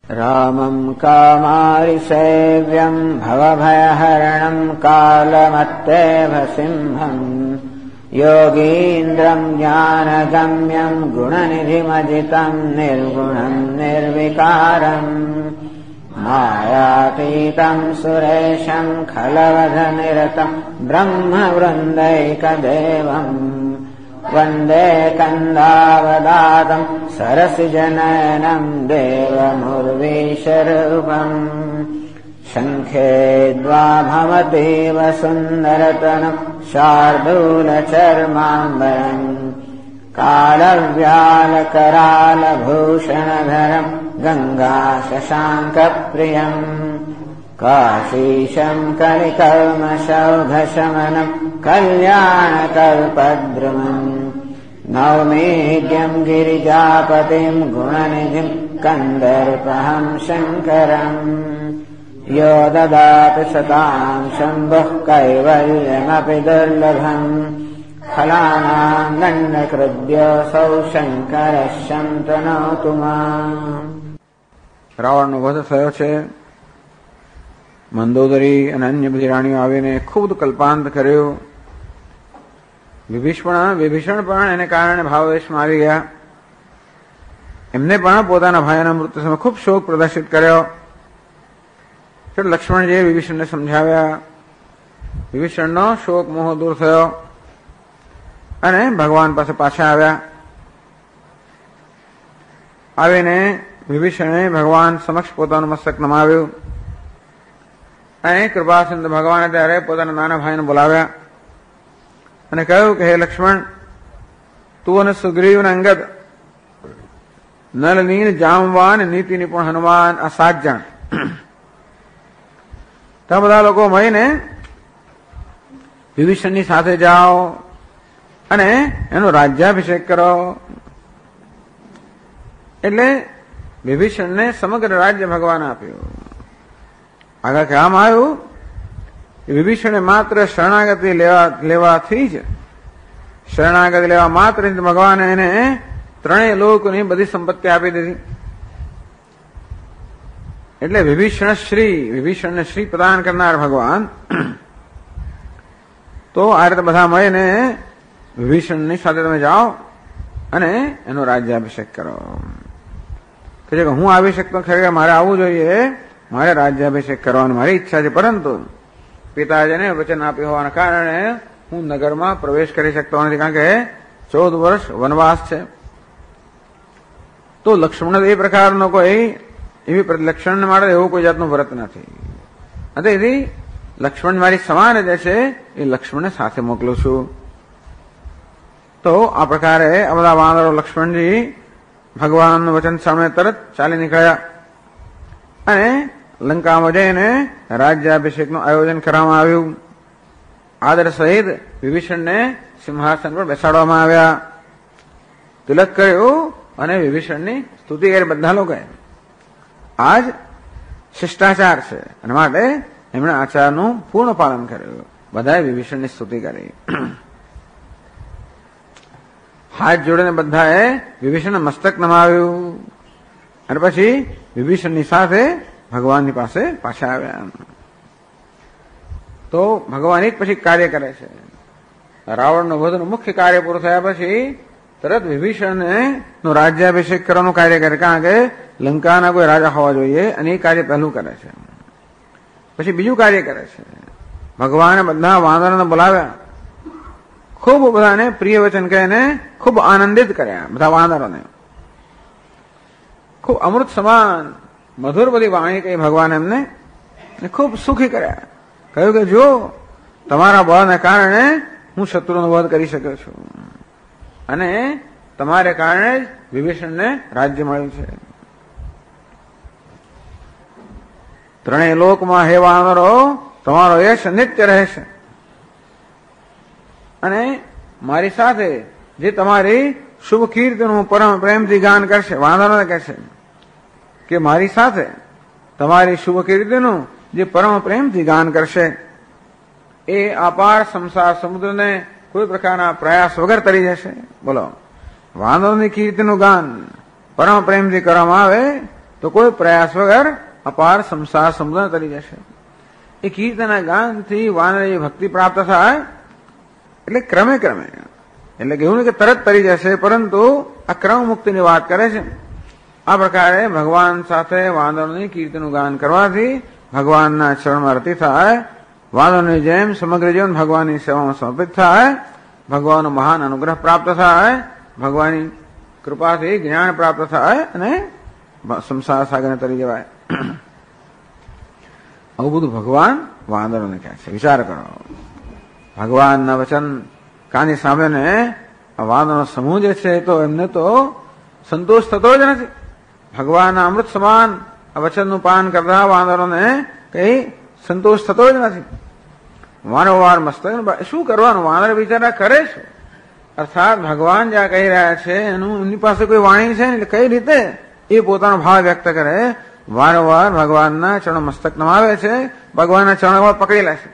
रामं कामारिसेव्यं भवभयहरणं कालमत्तेव सिंहं योगीन्द्रं ज्ञानगम्यं गुणनिधिमजितं निर्गुणं निर्विकारम् मायातीतं सुरेशं खलवधनिरतं ब्रह्मवृन्दैकदेवम् वन्दे कन्दावदातं सरसिजनयनं देवमुर्वीशरूपम् शङ्खे द्वाभमतीव सुन्दरतनं शार्दूलचर्माम्बरम् कालव्यालकरालभूषणधरं गङ्गाशशाङ्कप्रियम् काशीशं कलिकल्मषौघशमनं कल्याणकल्पद्रुमम् नौमीड्यं गिरिजापतिं गुणनिधिं कन्दर्पहं शङ्करम् यो ददाति सतां शम्भुः कैवल्यमपि दुर्लभम् फलानां दण्डकृद्योऽसौ शङ्करः शन्तनोतु माम्। રાવણનો વધ થયો છે. મંદોદરી અને અન્ય બધી રાણીઓ આવીને ખૂબ કલ્પાંત કર્યો. વિભીષણ પણ એને કારણે ભાવવેશમાં આવી ગયા. એમને પણ પોતાના ભાઈના મૃત્યુ સમયે ખૂબ શોક પ્રદર્શિત કર્યો. લક્ષ્મણજીએ વિભીષણને સમજાવ્યા. વિભીષણનો શોક મોહ દૂર થયો અને ભગવાન પાસે પાછા આવ્યા. આવીને વિભીષણે ભગવાન સમક્ષ પોતાનું મસ્તક નમાવ્યું અને કૃપાસિંધુ ભગવાને ત્યારે પોતાના નાના ભાઈને બોલાવ્યા અને કહ્યું કે હે લક્ષ્મણ, તું અને સુગ્રીવ અને અંગદ, નલ નીલ જામવાન નીતિ નિપુણ હનુમાન આ 7 જણ તમે બધા લોકો મળીને વિભીષણની સાથે જાઓ અને એનો રાજ્યાભિષેક કરો. એટલે વિભીષણને સમગ્ર રાજ્ય ભગવાન આપ્યું. આગળ કહેવામાં આવ્યું કે વિભીષણે માત્ર શરણાગતિ લેવાથી જ શરણાગતિ લેવા માત્ર ભગવાને એને 3 લોકની બધી સંપત્તિ આપી દીધી. એટલે વિભીષણને શ્રી પ્રદાન કરનાર ભગવાન. તો આ રીતે બધા મળીને વિભીષણની સાથે તમે જાઓ અને એનો રાજ્યાભિષેક કરો. કે હું આવી શકતો ખરેખર મારે આવવું જોઈએ, મારે રાજ્યાભિષેક કરવાની મારી ઈચ્છા છે, પરંતુ પિતાજીને વચન આપ્યું હોવાના કારણે હું નગરમાં પ્રવેશ કરી શકતો નથી, કારણ કે 14 વર્ષ વનવાસ છે. તો લક્ષ્મણ એ પ્રકારનો કોઈ એવી લક્ષ્મણ માટે એવું કોઈ જાતનું વ્રત નથી. તેથી લક્ષ્મણ મારી સમાન જે છે એ લક્ષ્મણને સાથે મોકલું છું. તો આ પ્રકારે આ બધા વાનરો લક્ષ્મણજી ભગવાનનું વચન સામે તરત ચાલી નીકળ્યા અને લંકામાં જઈને રાજ્યાભિષેકનું આયોજન કરવામાં આવ્યું. આદર સહિત વિભીષણને સિંહાસન પર બેસાડવામાં આવ્યા. તિલક કર્યું અને વિભીષણની સ્તુતિ કરી બધા લોકોએ. આજ શિષ્ટાચાર છે અને માટે એમણે આચારનું પૂર્ણ પાલન કર્યું. બધાએ વિભીષણની સ્તુતિ કરી. હાથ જોડીને બધાએ વિભીષણને મસ્તક નમાવ્યું અને પછી વિભીષણની સાથે ભગવાનની પાસે પાછા આવ્યા. તો ભગવાન એક પછી કાર્ય કરે છે. રાવણનો વધુનું મુખ્ય કાર્ય પૂરું થયા પછી તરત વિભીષણને નો રાજ્યાભિષેક કરવાનું કાર્ય કરે, કારણ કે લંકાના કોઈ રાજા હોવા જોઈએ અને એ કાર્ય પહેલું કરે છે. પછી બીજું કાર્ય કરે છે. ભગવાને બધા વાનરોને બોલાવ્યા, ખૂબ બધાને પ્રિય વચન કહીને ખૂબ આનંદિત કર્યા. બધા વાનરોને ખૂબ અમૃત સમાન મધુર બધી વાણી કહી ભગવાન એમને ખૂબ સુખી કર્યા. કહ્યું કે જો તમારા બળને કારણે હું શત્રુનો વધ કરી શક્યો છું અને તમારે કારણે જ વિભીષણને રાજ્ય મળ્યું છે. 3 લોકમાં હે વાનરો તમારો યશ નિત્ય રહેશે અને મારી સાથે જે તમારી શુભ કીર્તિનું પરમ પ્રેમથી ગાન કરશે, વાનરોને કહેશે કે મારી સાથે તમારી શુભ કીર્તિનું જે પરમ પ્રેમથી ગાન કરશે એ અપાર સંસાર સમુદ્રને કોઈ પ્રકારના પ્રયાસ વગર તરી જશે. બોલો, વાનરોની કીર્તિનું ગાન પરમ પ્રેમથી કરવામાં આવે તો કોઈ પ્રયાસ વગર અપાર સંસાર સમુદ્ર તરી જશે. એ કીર્તનના ગાનથી વાનરે ભક્તિ પ્રાપ્ત થાય એટલે ક્રમે ક્રમે, એટલે કે એવું નહીં કે તરત તરી જશે, પરંતુ આ ક્રમ મુક્તિની વાત કરે છે. આ પ્રકારે ભગવાન સાથે વાનરોની કીર્તનનું ગાન કરવાથી ભગવાનના ચરણમાં રતિ થાય, વાનરોની જેમ સમગ્ર જીવન ભગવાનની સેવામાં સમર્પિત થાય, ભગવાનનો મહાન અનુગ્રહ પ્રાપ્ત થાય, ભગવાનની કૃપાથી જ્ઞાન પ્રાપ્ત થાય અને સંસાર સાગરને તરી જવાય. આવું બધું ભગવાન વાંદરોને કહે છે. વિચાર કરો, ભગવાનના વચન કાની સામે ને વાંદરનો સમૂહ જે છે તો એમને તો સંતોષ થતો જ નથી. ભગવાનના અમૃત સમાન આ વચનનું પાન કરતા વાંદરોને કઈ સંતોષ થતો જ નથી. વારંવાર મસ્તક શું કરવાનું, વાંદર બિચારા કરે છે. અર્થાત ભગવાન જ્યાં કહી રહ્યા છે એનું એમની પાસે કોઈ વાણી છે ને, કઈ રીતે એ પોતાનો ભાવ વ્યક્ત કરે. વારંવાર ભગવાનના ચરણ મસ્તક નમાવે છે, ભગવાનના ચરણોમાં પકડેલા છે.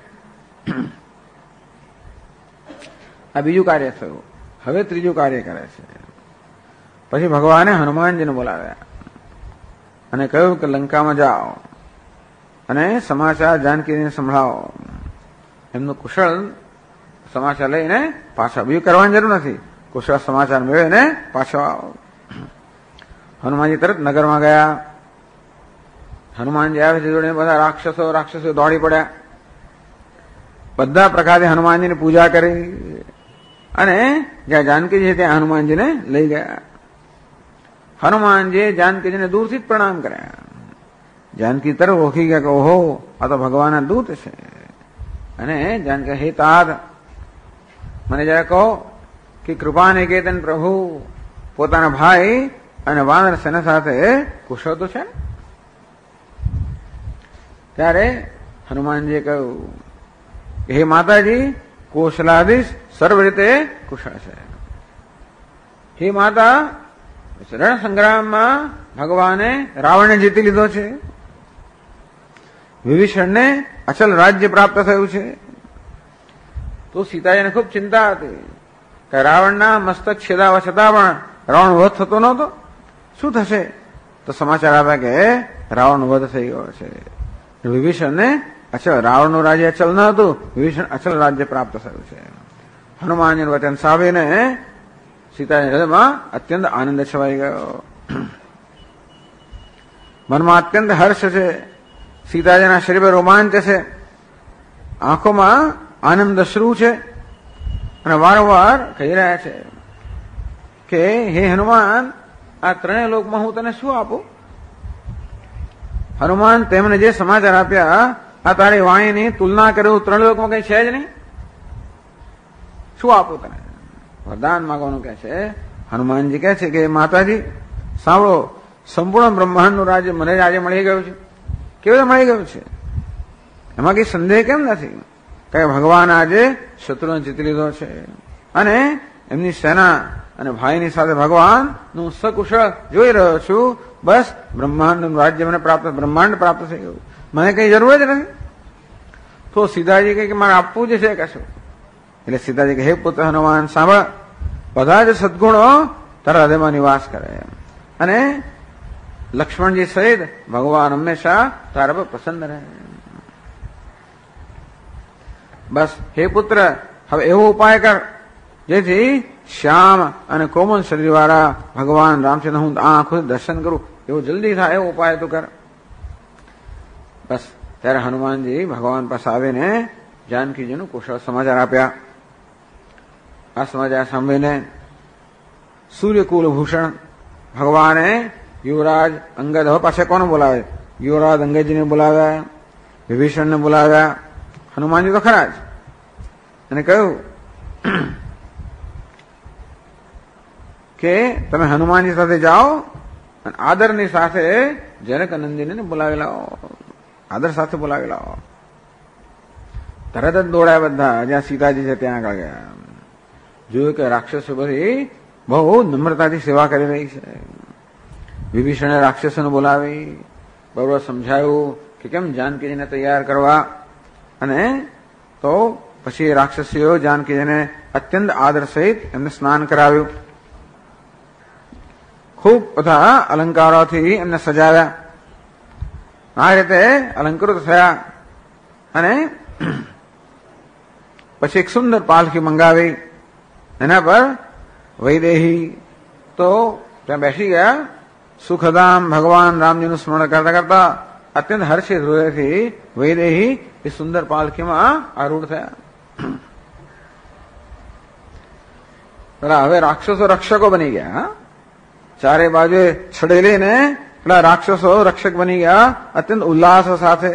આ બીજું કાર્ય થયું. હવે ત્રીજું કાર્ય કરે છે. પછી ભગવાને હનુમાનજીને બોલાવ્યા અને કહ્યું કે લંકામાં જાઓ અને સમાચાર જાનકીને સંભળાવો. એમનું કુશળ સમાચાર લઈને પાછા, બીજું કરવાની જરૂર નથી, કુશળ સમાચાર મેળવીને પાછો આવો. હનુમાનજી તરત નગરમાં ગયા. હનુમાનજી આવે છે જોડે બધા રાક્ષસો દોડી પડ્યા. બધા પ્રકારે હનુમાનજીની પૂજા કરી અને જ્યાં જાનકીજી છે ત્યાં હનુમાનજીને લઈ ગયા. હનુમાનજી જાનકીજીને દૂરથી જ પ્રણામ કર્યા. જાનકી તરફ ઓળખી ગયા કે ઓહો, આ તો ભગવાનના દૂત છે. અને જાનકી, હે તાત, મને જરા કહો કે કૃપા નિકેતન પ્રભુ પોતાના ભાઈ અને વાનર સેના સાથે કુશળ તો છે. ત્યારે હનુમાનજીએ કહ્યું, હે માતાજી, કૌશલાધીશ સર્વ રીતે કુશળ છે. હે માતા, રણ સંગ્રામમાં ભગવાને રાવણને જીતી લીધો છે. વિભીષણને અચલ રાજ્ય પ્રાપ્ત થયું છે. તો સીતાજીને ખૂબ ચિંતા હતી કે રાવણના મસ્તક છેદાવા છતાં પણ રાવણ વધ થતો નહોતો, શું થશે? તો સમાચાર આવ્યા કે રાવણ વધ થઈ ગયો છે. વિભીષણને અચલ, રાવણનું રાજ્ય અચલ ન હતું, વિભીષણ અચલ રાજ્ય પ્રાપ્ત થયું છે. હનુમાનજીનું વચન સાંભળીને સીતાજીના હૃદયમાં અત્યંત આનંદ છવાઈ ગયો. મનમાં અત્યંત હર્ષ છે. સીતાજીના શરીર રોમાંચ છે, આંખોમાં આનંદ અશ્રુ છે અને વારંવાર કહી રહ્યા છે કે હે હનુમાન, આ ત્રણેય લોકમાં હું તને શું આપું? હનુમાન, તેમને જે સમાચાર આપ્યા આ તારી વાણીની તુલના કર્યું ત્રણ લોકમાં કઈ છે જ નહીં. શું આપું તને? વરદાન માંગવાનું કહે છે. હનુમાનજી કહે છે કે માતાજી સાંભળો, સંપૂર્ણ બ્રહ્માંડનું રાજ્ય મને આજે મળી ગયું છે. કેવી રીતે મળી ગયું છે? એમાં કઈ સંદેહ કેમ નથી કે ભગવાન આજે શત્રુને જીતી લીધો છે અને એમની સેના અને ભાઈની સાથે ભગવાનનું સકુશળ જોઈ રહ્યો છું. બસ બ્રહ્માંડનું રાજ્ય મને પ્રાપ્ત, બ્રહ્માંડ પ્રાપ્ત થઈ ગયું, મને કઈ જરૂર જ નથી. તો સીતાજી કહે કે મારે આપવું જ છે કશું. એટલે સીતાજી કહે, હે પુત્ર હનુમાન, સાંભળ, બધા જ સદગુણો તારા હૃદયમાં નિવાસ કરે અને લક્ષ્મણજી સહિત ભગવાન હંમેશા તારા પર પ્રસન્ન રહે. બસ હે પુત્ર, હવે એવો ઉપાય કર જેથી શ્યામ અને કોમલ શરીર વાળા ભગવાન રામચંદ્ર હું આંખોથી દર્શન કરું, એવું જલ્દી થાય એવો ઉપાય તું કર. બસ ત્યારે હનુમાનજી ભગવાન પાસે આવીને જાનકીજીનું કુશળ સમાચાર આપ્યા. આ સમાચાર સાંભળીને સૂર્યકુલ ભૂષણ ભગવાને યુવરાજ અંગદ, હવે પાછા કોને બોલાવે? યુવરાજ અંગદજીને બોલાવ્યા, વિભીષણને બોલાવ્યા. હનુમાનજી તો ખરા જ. અને કહ્યું કે તમે હનુમાનજી સાથે જાઓ અને આદરની સાથે જનકનંદનને બોલાવી લાવો, આદર સાથે બોલાવી લાવો. તરત જ દોડાયા બધા, જ્યાં સીતાજી છે ત્યાં આગળ ગયા. જોયું કે રાક્ષસો બધી બહુ નમ્રતાથી સેવા કરી રહી છે. વિભીષણે રાક્ષસોને બોલાવી, બરોબર સમજાયું કે કેમ જાનકીજીને તૈયાર કરવા. અને તો પછી રાક્ષસીઓ જાનકીજીને અત્યંત આદર સહિત એમને સ્નાન કરાવ્યું. ખૂબ બધા અલંકારોથી એમને સજાવ્યા. આ રીતે અલંકૃત થયા અને પછી એક સુંદર પાલખી મંગાવી, એના પર વૈદેહી તો ત્યાં બેસી ગયા. સુખધામ ભગવાન રામજીનું સ્મરણ કરતા કરતા અત્યંત હર્ષિત હૃદયથી વૈદેહી એ સુંદર પાલખીમાં આરૂઢ થયા. હવે રાક્ષસો રક્ષકો બની ગયા. ચારે બાજુએ છડેલીને પેલા રાક્ષસો રક્ષક બની ગયા અત્યંત ઉલ્લાસ સાથે.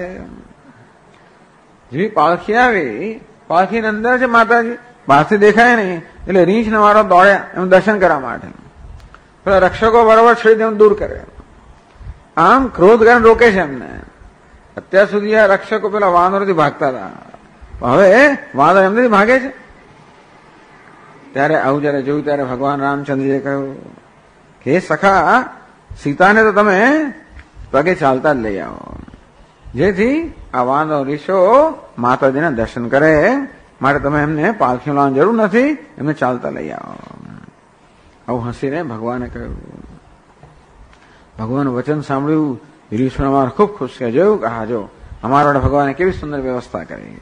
જેવી પાલખી આવી, પાલખીની અંદર છે માતાજી, બહારથી દેખાય નહીં એટલે રીંછ ને વાળો દોડ્યા એમ દર્શન કરવા માટે. પેલા રક્ષકો બરાબર છડી એમ દૂર કરે, આમ ક્રોધ કરીને રોકે છે એમને. અત્યાર સુધી આ રક્ષકો પેલા વાંદરોથી ભાગતા હતા, હવે વાંદરો એમથી ભાગે છે. ત્યારે આવું જયારે જોયું ત્યારે ભગવાન રામચંદ્રજીએ કહ્યું કે સખા, સીતાને તો તમે પગે ચાલતા જ લઈ આવો, જેથી આ વાંદરો રીછો માતાજીના દર્શન કરે, માટે તમે એમને પાલખી લાવવાની જરૂર નથી, એમને ચાલતા લઈ આવો. આવું હસીને ભગવાને કહ્યું. ભગવાન વચન સાંભળ્યું, વિભીષણ ખૂબ ખુશ થયા. જોયું કે હા જો અમારા ભગવાને કેવી સુંદર વ્યવસ્થા કરી.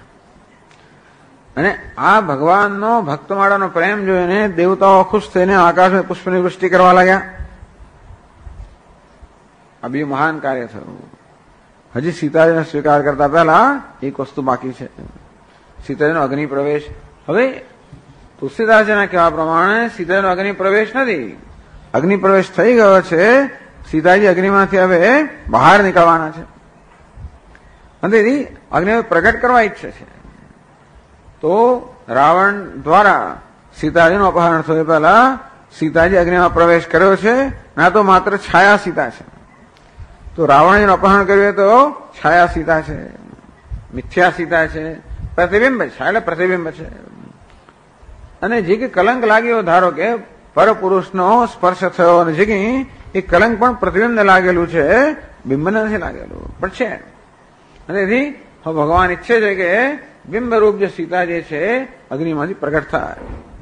અને આ ભગવાનનો ભક્તમાળાનો પ્રેમ જોઈને દેવતાઓ ખુશ થઈને આકાશમાં પુષ્પની વૃષ્ટિ કરવા લાગ્યા. આ બી મહાન કાર્ય થયું. હજી સીતાજીને સ્વીકાર કરતા પહેલા એક વસ્તુ બાકી છે, સીતાજીનો અગ્નિ પ્રવેશ. હવે તુલસીદાસજીના કહેવા પ્રમાણે સીતાજીનો અગ્નિ પ્રવેશ નથી, અગ્નિ પ્રવેશ થઈ ગયો છે. સીતાજી અગ્નિમાંથી હવે બહાર નીકળવાના છે અને અગ્નિ પ્રગટ કરવા ઈચ્છે છે. તો રાવણ દ્વારા સીતાજીનું અપહરણ થયું પહેલા સીતાજી અગ્નિમાં પ્રવેશ કર્યો છે, ના તો માત્ર છાયા સીતા છે. તો રાવણજીનું અપહરણ કર્યું તો છાયા સીતા છે, મિથ્યા સીતા છે, પ્રતિબિંબ છે, એટલે પ્રતિબિંબ છે. અને જે કે કલંક લાગ્યો, ધારો કે પરપુરુષનો સ્પર્શ થયો અને જે કે એ કલંક પણ પ્રતિબિંબને લાગેલું છે, બિંબને નથી લાગેલું પણ છે. અને એથી ભગવાન ઈચ્છે છે કે બિંબરૂપ જે સીતા જે છે અગ્નિમાંથી પ્રગટ થાય.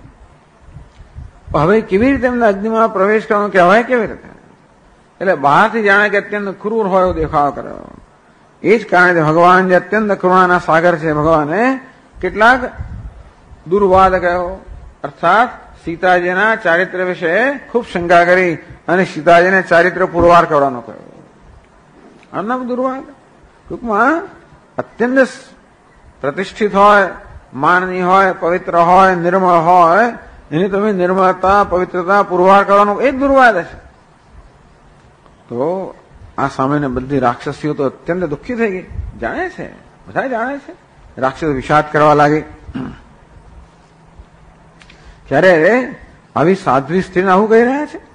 હવે કેવી રીતે એમને અગ્નિમાં પ્રવેશ કરવાનો કહેવાય, કેવી રીતે? એટલે બહારથી જાણે કે અત્યંત ક્રૂર હોય એવો દેખાવ કર્યો. એ જ કારણે ભગવાન જે અત્યંત કરુણાના સાગર છે, ભગવાને કેટલાક દુર્વાદ કહ્યો, અર્થાત સીતાજીના ચારિત્ર વિશે ખૂબ શંકા કરી અને સીતાજીને ચારિત્ર પુરવાર કરવાનો કહ્યો. આના દુર્વાદ ટૂંકમાં અત્યંત પ્રતિષ્ઠિત હોય, માનની હોય, પવિત્ર હોય, નિર્મળ હોય, એની તમે નિર્મળતા પવિત્રતા પુરવાર કરવાનો એ જ દુર્વાદ છે. તો આ સામેને બધી રાક્ષસીઓ તો અત્યંત દુઃખી થઈ ગઈ, જાણે છે, બધા જાણે છે. રાક્ષસ વિષાદ કરવા લાગી. ત્યારે આવી સાધ્વી સ્ત્રીને આવું કહી રહ્યા છે.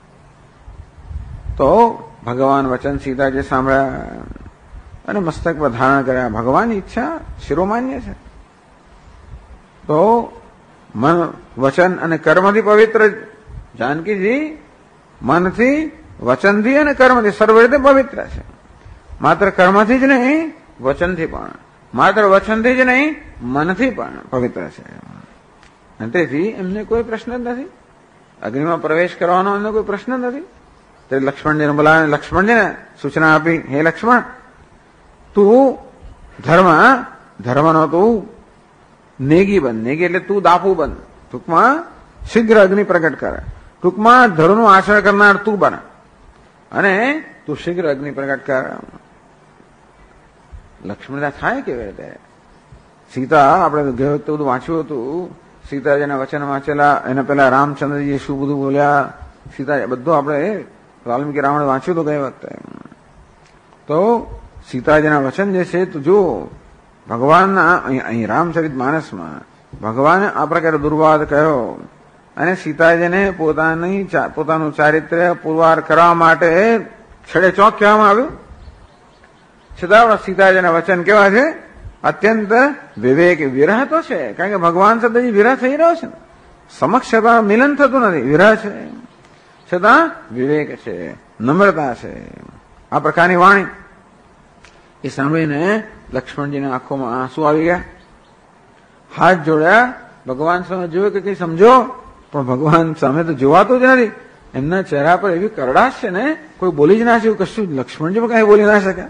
તો ભગવાન વચન સીતાજી સાંભળ્યા અને મસ્તક પર ધારણ કર્યા. ભગવાનની ઈચ્છા શિરોમાન્ય છે. તો મન, વચન અને કર્મથી પવિત્ર જાનકીજી મનથી, વચનથી અને કર્મથી સર્વ રીતે પવિત્ર છે. માત્ર કર્મથી જ નહીં, વચનથી પણ, માત્ર વચનથી જ નહીં, મનથી પણ પવિત્ર છે. અને તેથી એમને કોઈ પ્રશ્ન જ નથી, અગ્નિમાં પ્રવેશ કરવાનો એમને કોઈ પ્રશ્ન નથી. તે લક્ષ્મણજીને બોલાવે, લક્ષ્મણજીને સૂચના આપી, હે લક્ષ્મણ, તું ધર્મનો તું નેગી બન. નેગી એટલે તું દાપુ બન. ટૂંકમાં શીઘ્ર અગ્નિ પ્રગટ કરે. ટૂંકમાં ધર્મનું આચરણ કરનાર તું બન અને તું શીઘ્ર અગ્નિ પ્રગટ કર. લક્ષ્મણતા થાય કેવી રીતે? સીતા આપણે ગયો તો બધું વાંચ્યું હતું, સીતાજીના વચન વાંચેલા, એના પેલા રામચંદ્રજી શું બધું બોલ્યા, સીતા બધું આપણે વાલ્મીકી રાવણે વાંચ્યું હતું ગઈ વખતે. તો સીતાજીના વચન જે છે તો જો ભગવાનના અહીં રામચરિત માનસમાં ભગવાને આ પ્રકારે દુર્વાદ કહ્યો અને સીતાજીને પોતાનું ચારિત્ર્ય પુરવાર કરવા માટે છેડે ચોક કહેવામાં આવ્યું. છતાં સીતાજીના વચન કેવા છે? અત્યંત વિવેક. વિરહ તો છે, કારણ કે ભગવાન સાથે વિરહ થઈ રહ્યો છે, સમક્ષ છતાં મિલન થતું નથી, વિરહ છે, છતાં વિવેક છે, નમ્રતા છે. આ પ્રકારની વાણી એ સાંભળીને લક્ષ્મણજીના આંખોમાં આંસુ આવી ગયા. હાથ જોડ્યા, ભગવાન સામે જોયું કે કઈ સમજો, પણ ભગવાન સામે તો જોવાતું જ નથી. એમના ચહેરા પર એવી કરડાશ છે ને, કોઈ બોલી જ ના શકે, કશું લક્ષ્મણજી પણ કઈ બોલી ના શકે.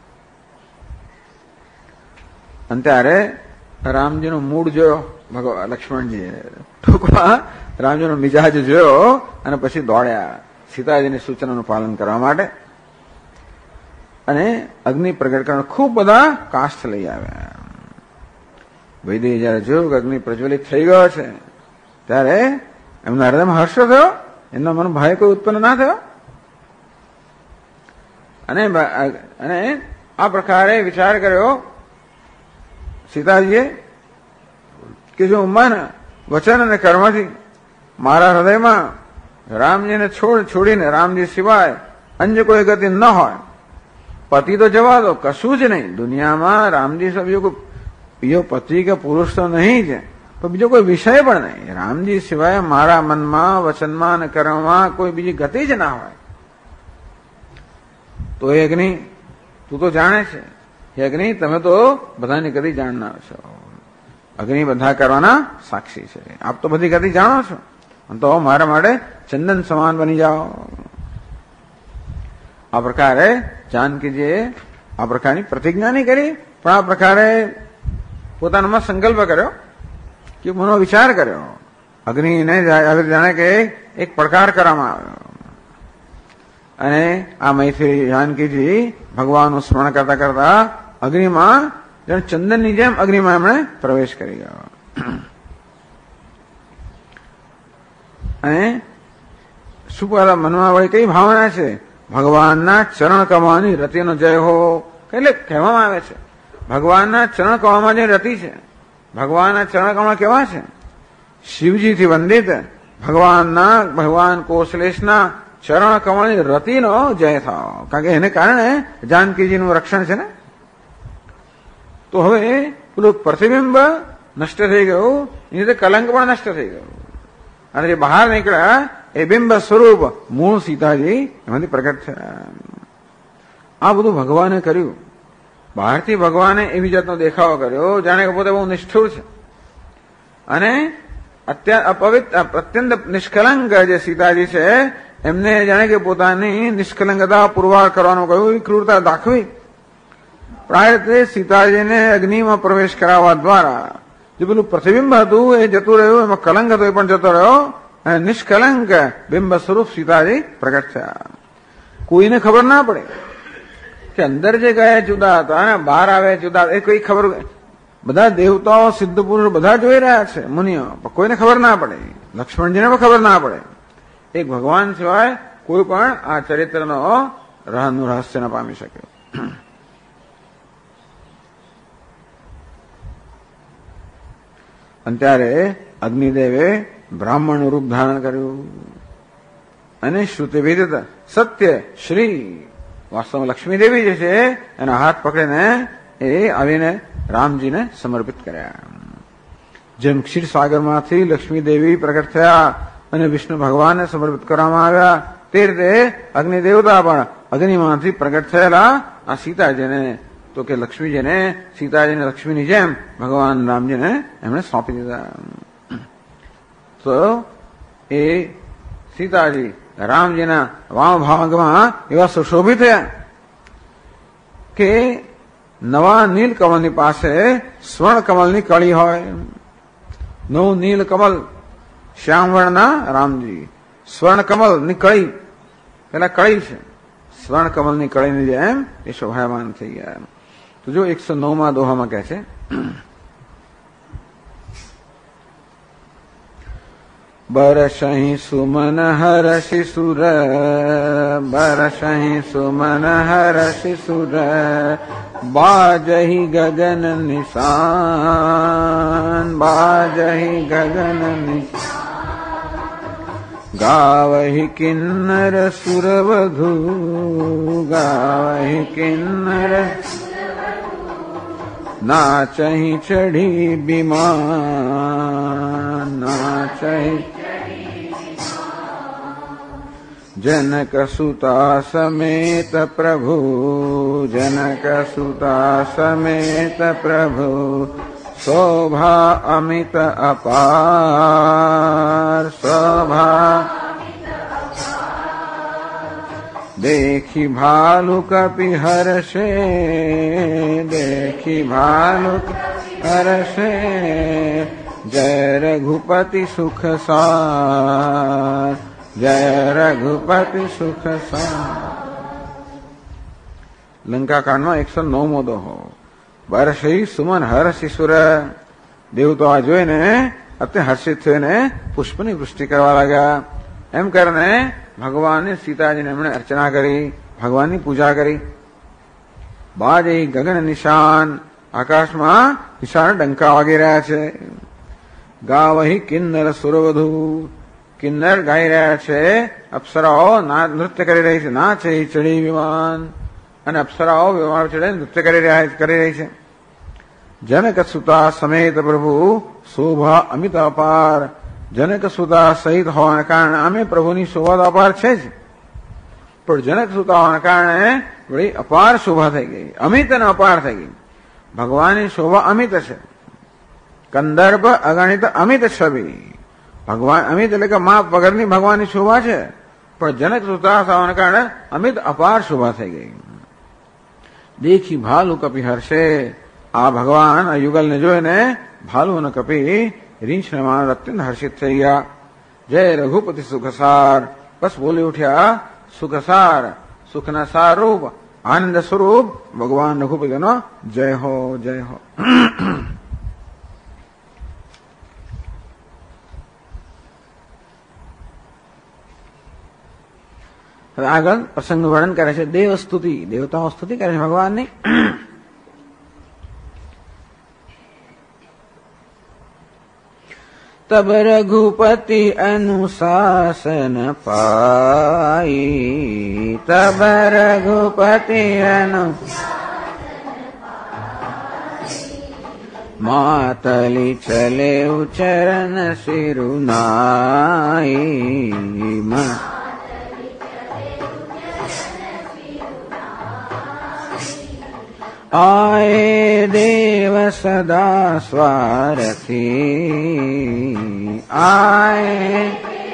અને ત્યારે રામજીનો મૂડ જોયો ભગવાન લક્ષ્મણજીએ, ટૂંકમાં રામજીનો મિજાજ જોયો અને પછી દોડ્યા સીતાજીની સૂચનાનું પાલન કરવા માટે. અને અગ્નિ પ્રગટ કરવા ખૂબ બધા કાષ્ઠ લઈ આવ્યા. વૈદેહી જયારે જોયું કે અગ્નિ પ્રજ્વલિત થઈ ગયો છે, ત્યારે એમના હૃદયમાં હર્ષ થયો, એમના મન ભય કોઈ ઉત્પન્ન ના થયો. અને આ પ્રકારે વિચાર કર્યો સીતાજીએ કે જો મન, વચન અને કર્મથી મારા હૃદયમાં રામજીને છોડીને રામજી સિવાય અન્ય કોઈ ગતિ ન હોય, પતિ તો જવા દો, કશું જ નહીં દુનિયામાં, રામજી બીજો પતિ કે પુરુષ તો નહીં જ, પણ બીજો કોઈ વિષય પણ નહીં, રામજી સિવાય મારા મનમાં, વચનમાં અને કર્મમાં કોઈ બીજી ગતિ જ ના હોય. તો એ અગ્નિ, તું તો જાણે છે, એ અગ્નિ તમે તો બધાની ગતિ જાણનાર છો, અગ્નિ બધા કરવાના સાક્ષી છે, આપ તો બધી ગતિ જાણો છો, તો મારા માટે ચંદન સમાન બની જાઓ. આ પ્રકારે જાનકીજીએ આ પ્રકારની પ્રતિજ્ઞા નહીં કરી, પણ આ પ્રકારે પોતાનામાં સંકલ્પ કર્યો કે મનો વિચાર કર્યો. અગ્નિને જાણે કે એક પડકાર કરવામાં આવ્યો. અને આ મૈત્રી જાનકીજી ભગવાનનું સ્મરણ કરતા કરતા અગ્નિમાં જાણે ચંદનની જેમ અગ્નિમાં એમણે પ્રવેશ કરી ગયો. અને શું મનમાં વળી કઈ ભાવના છે? ભગવાનના ચરણ કમળની રતિનો જય હો. એટલે કહેવામાં આવે છે ભગવાનના ચરણ કમળમાં જે રતિ છે, ભગવાનના ચરણ કમળ કેવા છે? શિવજીથી વંદિત ભગવાન કૌશલેશના ચરણ કમળની રતિનો જય થાવ. કારણ કે એને કારણે જાનકીજીનું રક્ષણ છે ને. તો હવે પેલું પ્રતિબિંબ નષ્ટ થઈ ગયું, એની રીતે કલંક પણ નષ્ટ થઈ ગયું. અને જે બહાર નીકળ્યા એ બિંબ સ્વરૂપ મૂળ સીતાજી એમાંથી પ્રગટ થયા. આ બધું ભગવાને કર્યું. બહારથી ભગવાને એવી જાતનો દેખાવો કર્યો જાણે કે પોતે બહુ નિષ્ઠુર છે, અને અત્યંત નિષ્કલંક જે સીતાજી છે એમને જાણે કે પોતાની નિષ્કલંકતા પુરવાર કરવાનું કહ્યું, ક્રૂરતા દાખવી. પણ આ રીતે સીતાજીને અગ્નિમાં પ્રવેશ કરાવવા દ્વારા જે પેલું પ્રતિબિંબ હતું એ જતું રહ્યું, એમાં કલંક હતો એ પણ જતો રહ્યો, અને નિષ્કલંક બિંબ સ્વરૂપ સીતાજી પ્રગટ થયા. કોઈને ખબર ના પડે કે અંદર જે ગયા જુદા હતા અને બહાર આવ્યા જુદા, એ કોઈ ખબર, બધા દેવતાઓ, સિદ્ધ પુરુષ બધા જોઈ રહ્યા છે, મુનિઓ, કોઈને ખબર ના પડે, લક્ષ્મણજીને પણ ખબર ના પડે. એક ભગવાન સિવાય કોઈ પણ આ ચરિત્રનો રહસ્ય ન પામી શકે. અને ત્યારે અગ્નિદેવે બ્રાહ્મણનું રૂપ ધારણ કર્યું અને શ્રુતિવિદિત સત્ય શ્રી, વાસ્તવમાં લક્ષ્મીદેવી જે છે એના હાથ પકડીને એ આવીને રામજીને સમર્પિત કર્યા. જેમ ક્ષીરસાગરમાંથી લક્ષ્મીદેવી પ્રગટ થયા અને વિષ્ણુ ભગવાનને સમર્પિત કરવામાં આવ્યા, તે રીતે અગ્નિ દેવતા પણ અગ્નિમાંથી પ્રગટ થયેલા આ સીતાજીને, તો કે લક્ષ્મીજીને, સીતાજીને લક્ષ્મીની જેમ ભગવાન રામજીને એમણે સોંપી દીધા. તો એ સીતાજી રામજીના વામ ભાગમાં એવા સુશોભિત થયા કે નવા નીલકમલની પાસે સ્વર્ણ કમલની કળી હોય. નવું નીલકમલ, શ્યામ વર્ણના રામજી, સ્વર્ણ કમલની કળી, પેલા કળી છે, સ્વર્ણ કમલની કળીની જેમ એ શોભાયમાન થઈ ગયા. તો જો 109માં દોહામાં કહે છે, બરસહી સુમન હરષિ સુર, બરસહી સુમન હરષિ સુર, બાજહી ગગન નિશાન, બાજહી ગગન નિશાન, ગાવહી કિન્નર સુરવધુ, ગાવહી કિન્નર નાચહી ચઢી વિમાન, નાચહી जनक सुता समेत प्रभु, जनक सुता समेत प्रभु, शोभा अमित अपार, शोभा देखी भालु कपि हर्षे, देखी भालु हर्षे, जय रघुपति सुख सार, जय रघुपति सुख सार। લંકા કાંડમાં 109મો દોહો. વર્ષી સુમન હર્ષિસુર. દેવતો આ જોઈને અત્યંત હર્ષિત થઈને પુષ્પની વૃષ્ટિ કરવા લાગ્યા. એમ કરીને ભગવાનની સીતાજીને એમણે અર્ચના કરી, ભગવાનની પૂજા કરી. બાજે ગગન નિશાન. આકાશમાં નિશાન ડંકા વાગી રહ્યા છે. ગાવહી કિન્નર સુરવધુ. કિન્નર ગાઈ રહ્યા છે. અપ્સરાઓ નૃત્ય કરી રહી છે. નાચે ચડી વિમાન. અને અપ્સરાઓ વિમાન ચડે નૃત્ય કરી રહી છે. જનક સુતા સમેત પ્રભુ શોભા અમિત અપાર. જનક સુતા સહિત હોવાના કારણે અમે પ્રભુની શોભા અપાર છે જ, પણ જનક સુતા હોવાના કારણે બડી અપાર શોભા થઈ ગઈ, અમિત અને અપાર થઈ ગઈ. ભગવાનની શોભા અમિત છે. કંદર્પ અગણિત અમિત છબી. ભગવાન અમિત એટલે કે માપ વગરની ભગવાનની શોભા છે, પણ જનક સુતા હોવાના કારણે અમિત અપાર શોભા થઈ ગઈ. દેખી ભાલુ કપી હર્ષે. આ ભગવાન આ યુગલને જોઈને ભાલુ અને કપી રીંછને માન અત્યંત હર્ષિત થઈ ગયા. જય રઘુપતિ સુખસાર. બસ બોલી ઉઠ્યા સુખસાર, સુખના સારૂપ, આનંદ સ્વરૂપ ભગવાન રઘુપતિનો જય હો, જય હો. હવે આગળ પ્રસંગનું વર્ણન કરે છે. દેવ સ્તુતિ. દેવતાઓ સ્તુતિ કરે છે ભગવાનની. तब रघुपति अनुशासन पाई, तब रघुपति मातली चले चरण सिरुनाई। आए देव सदा स्वारथी, आए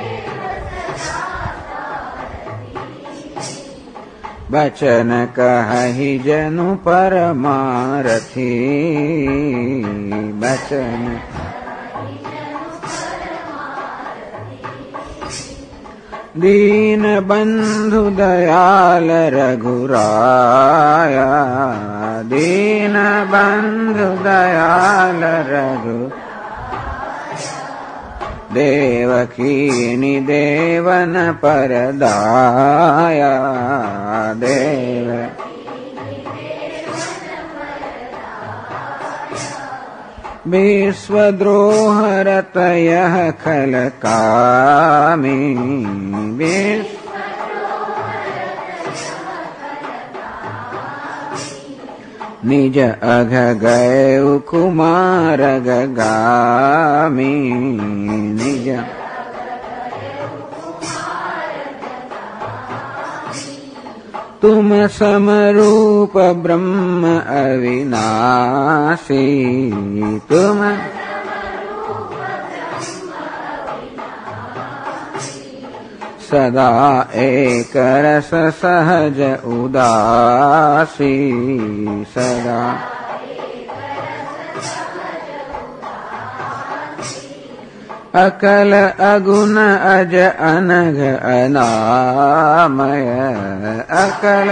बचन कहि जनु परमारथी, बचन दीन बंधु दयाल रघुराया, दीन बंधु दयाल रघु देवकीनि देवन परदाया, देव विश्वद्रोह रतयः खल कामी, निज अघ गए कुमार गगामी, निज तुम समरूप ब्रह्म अविनाशी, तुम सदा एक रस सहज उदासी, सदा अकल अगुण अज अनघ अनामय, अकल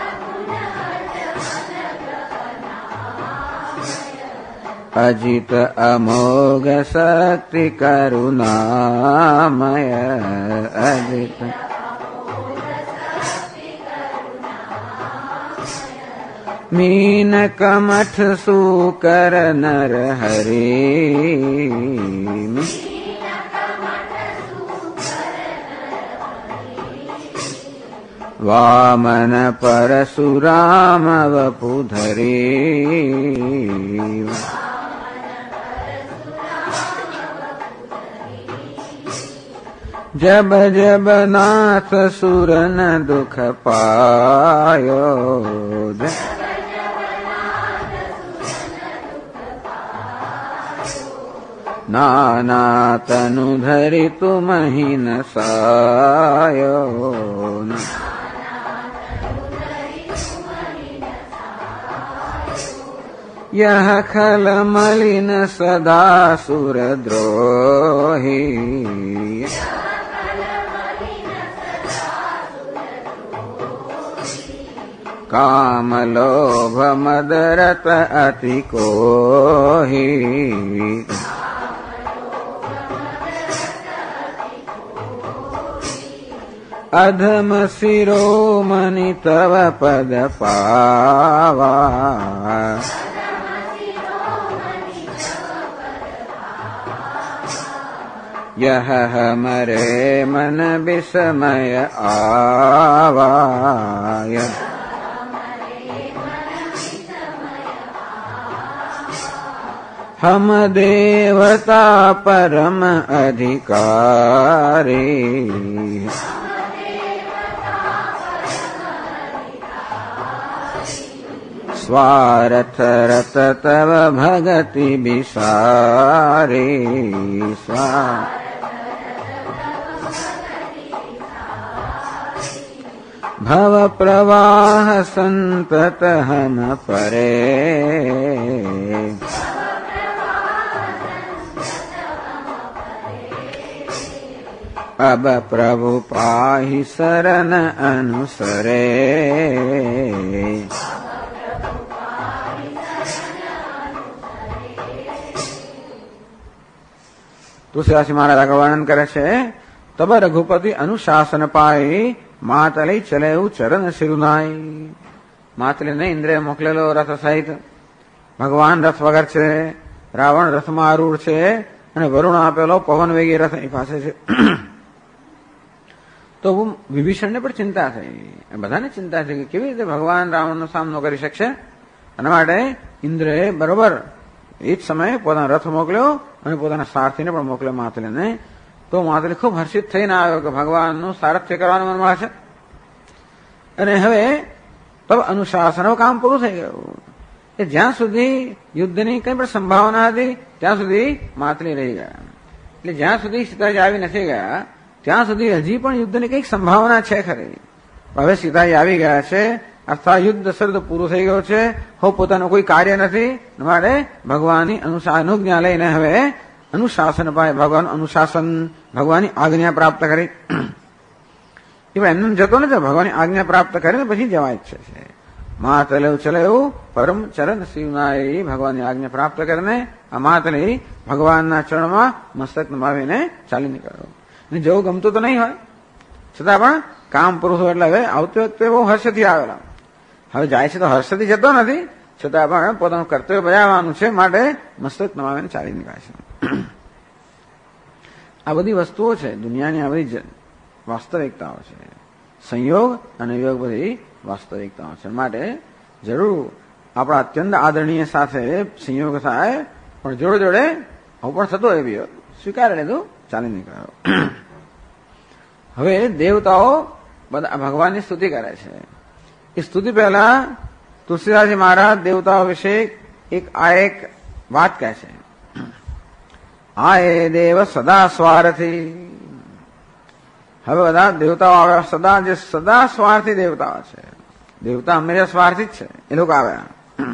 अजित अमोघ शक्ति करुणामय, अजित मीन कमठ सूकर नर हरि, वामन परशुराम वपुधरी, जब जब नाथ सुरन दुख पायो, नाना तनु धरि तुम ही न सायो, યહ ખલ મલિન સદા સુરદ્રોહી કામ લોભ મદરત અતિ કોહી અધમ શિરોમણિ તવ પદ પાવા યહ હમરે મન વિસ્મય આવાય હમ દેવતા પરમ અધિકારી સ્વાર્થ રત તવ ભગતિ બિસારી ભવ પ્રવાહ સંતત હમ પરે અબ પ્રભુ પાહી શરણ અનુસરે તુલસીદાસજી મહારાજ આગળ વર્ણન કરે છે તબ રઘુપતિ અનુશાસન પાઈ માતલી ચલેવું ચરણ શિરુનાઈ માતલીને ઇન્દ્રે મોકલેલો રથ સહિત ભગવાન રથ વગર છે રાવણ રથમાં આરૂઢ છે અને વરુણ આપેલો પવન વેગી રથ એ પાસે છે તો વિભીષણને પણ ચિંતા થઈ બધાને ચિંતા થઈ કે કેવી રીતે ભગવાન રાવણનો સામનો કરી શકશે એના માટે ઇન્દ્રએ બરોબર એ જ સમયે પોતાનો રથ મોકલ્યો અને પોતાના સારથીને પણ મોકલ્યો માતલીને તો માતલી ખૂબ હર્ષિત થઈને આવ્યો કે ભગવાનનું સારથ્ય કરવાનું મન મળે છે અને હવે તો અનુશાસન કામ પૂરું થઈ ગયું કે જ્યાં સુધી યુદ્ધની કંઈ પણ સંભાવના હતી ત્યાં સુધી માતલી રહી ગયા એટલે જ્યાં સુધી સીતાજી આવી નથી ગયા ત્યાં સુધી હજી પણ યુદ્ધની કંઈક સંભાવના છે ખરી હવે સીતાજી આવી ગયા છે અર્થાત યુદ્ધ શબ્દ પૂરું થઈ ગયો છે હવે પોતાનું કોઈ કાર્ય નથી માટે ભગવાનની અનુજ્ઞા લઈને હવે અનુશાસન પાય ભગવાન અનુશાસન ભગવાનની આજ્ઞા પ્રાપ્ત કરી એમાં એમને જતો નથી ભગવાનની આજ્ઞા પ્રાપ્ત કરીને પછી જવા ઈચ્છે છે માતલેવ ચલેવું પરમ ચરણ શિવનાય ભગવાનની આજ્ઞા પ્રાપ્ત કરીને આ માતલી ભગવાનના ચરણમાં મસ્તક નમાવીને ચાલી નીકળ્યો જવું ગમતું તો નહીં હોય છતાં પણ કામ પૂરું થયું એટલે હવે આવતી વખતે બહુ હર્ષથી આવેલા હવે જાય છે તો હર્ષથી જતો નથી છતાં પણ પોતાનું કર્તવ્ય બજાવવાનું છે માટે મસ્તક નમાવીને ચાલી નીકળે છે આ બધી વસ્તુઓ છે દુનિયાની આ બધી વાસ્તવિકતાઓ છે સંયોગ અને વિયોગ બધી વાસ્તવિકતાઓ છે માટે જરૂર આપણા અત્યંત આદરણીય સાથે સંયોગ થાય પણ જોડે જોડે આવું પણ થતો હોય વિયોગ સ્વીકારી લીધું ચાલી નીકળ્યો હવે દેવતાઓ બધા ભગવાનની સ્તુતિ કરે છે એ સ્તુતિ પહેલા તુલસીદાસજી મહારાજ દેવતાઓ વિશે એક વાત કહે છે આ એ દેવ સદા સ્વાર્થી હવે બધા દેવતાઓ આવ્યા સદા જે સદા સ્વાર્થી દેવતાઓ છે દેવતા હંમેશા સ્વાર્થી જ છે એ લોકો આવ્યા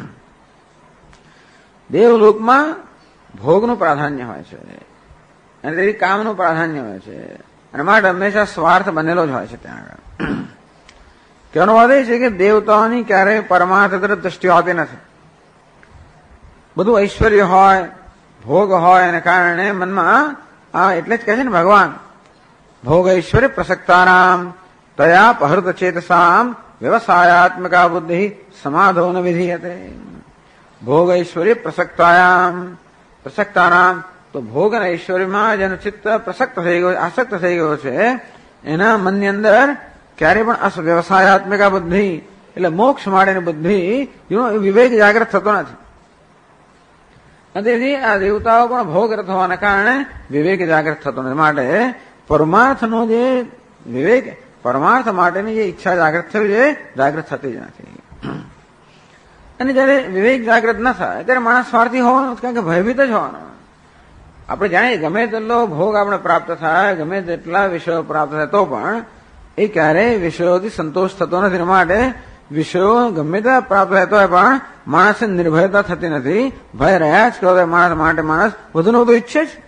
દેવલોકમાં ભોગનું પ્રાધાન્ય હોય છે અને તેથી કામનું પ્રાધાન્ય હોય છે અને માટે હંમેશા સ્વાર્થ બનેલો જ હોય છે ત્યાં આગળ કહેવાનો વાત એ છે કે દેવતાઓની ક્યારેય પરમાર્થ તરફ દ્રષ્ટિ હોતી નથી બધું ઐશ્વર્ય હોય ભોગ હોય એને કારણે મનમાં એટલે જ કહે છે ને ભગવાન ભોગ ઐશ્વર્ય પ્રસક્તાનામ તયા પહૃત ચેતસામ વ્યવસાયાત્મકા બુદ્ધિ સમાધો ન વિધીયતે ભોગ ઐશ્વર્ય પ્રસક્તાનામ તો ભોગ અને ઐશ્વર્યમાં જેનું ચિત્ત પ્રસક્ત થઈ ગયું આસક્ત થઈ ગયો છે એના મનની અંદર ક્યારે પણ વ્યવસાયાત્મકા બુદ્ધિ એટલે મોક્ષ માટેની બુદ્ધિ વિવેક જાગૃત થતો નથી તેથી આ દેવતાઓ પણ ભોગરત હોવાના કારણે વિવેક જાગૃત થતો નથી માટે પરમાર્થનો જે વિવેક પરમાર્થ માટેની જે ઈચ્છા જાગૃત થવી જોઈએ જાગૃત થતી જ નથી અને જયારે વિવેક જાગૃત ન થાય ત્યારે માણસ સ્વાર્થી હોવાનો કારણ કે ભયભીત જ હોવાનો આપણે જાણીએ ગમે તેટલો ભોગ આપણે પ્રાપ્ત થાય ગમે તેટલા વિષયો પ્રાપ્ત થાય તો પણ એ ક્યારેય વિષયોથી સંતોષ થતો નથી માટે વિષયો ગમે ત્યાં પ્રાપ્ત રહેતો હોય પણ માણસને નિર્ભયતા થતી નથી. ભય રહ્યા જ કરો માણસ માટે માણસ વધુને વધુ ઈચ્છે જ.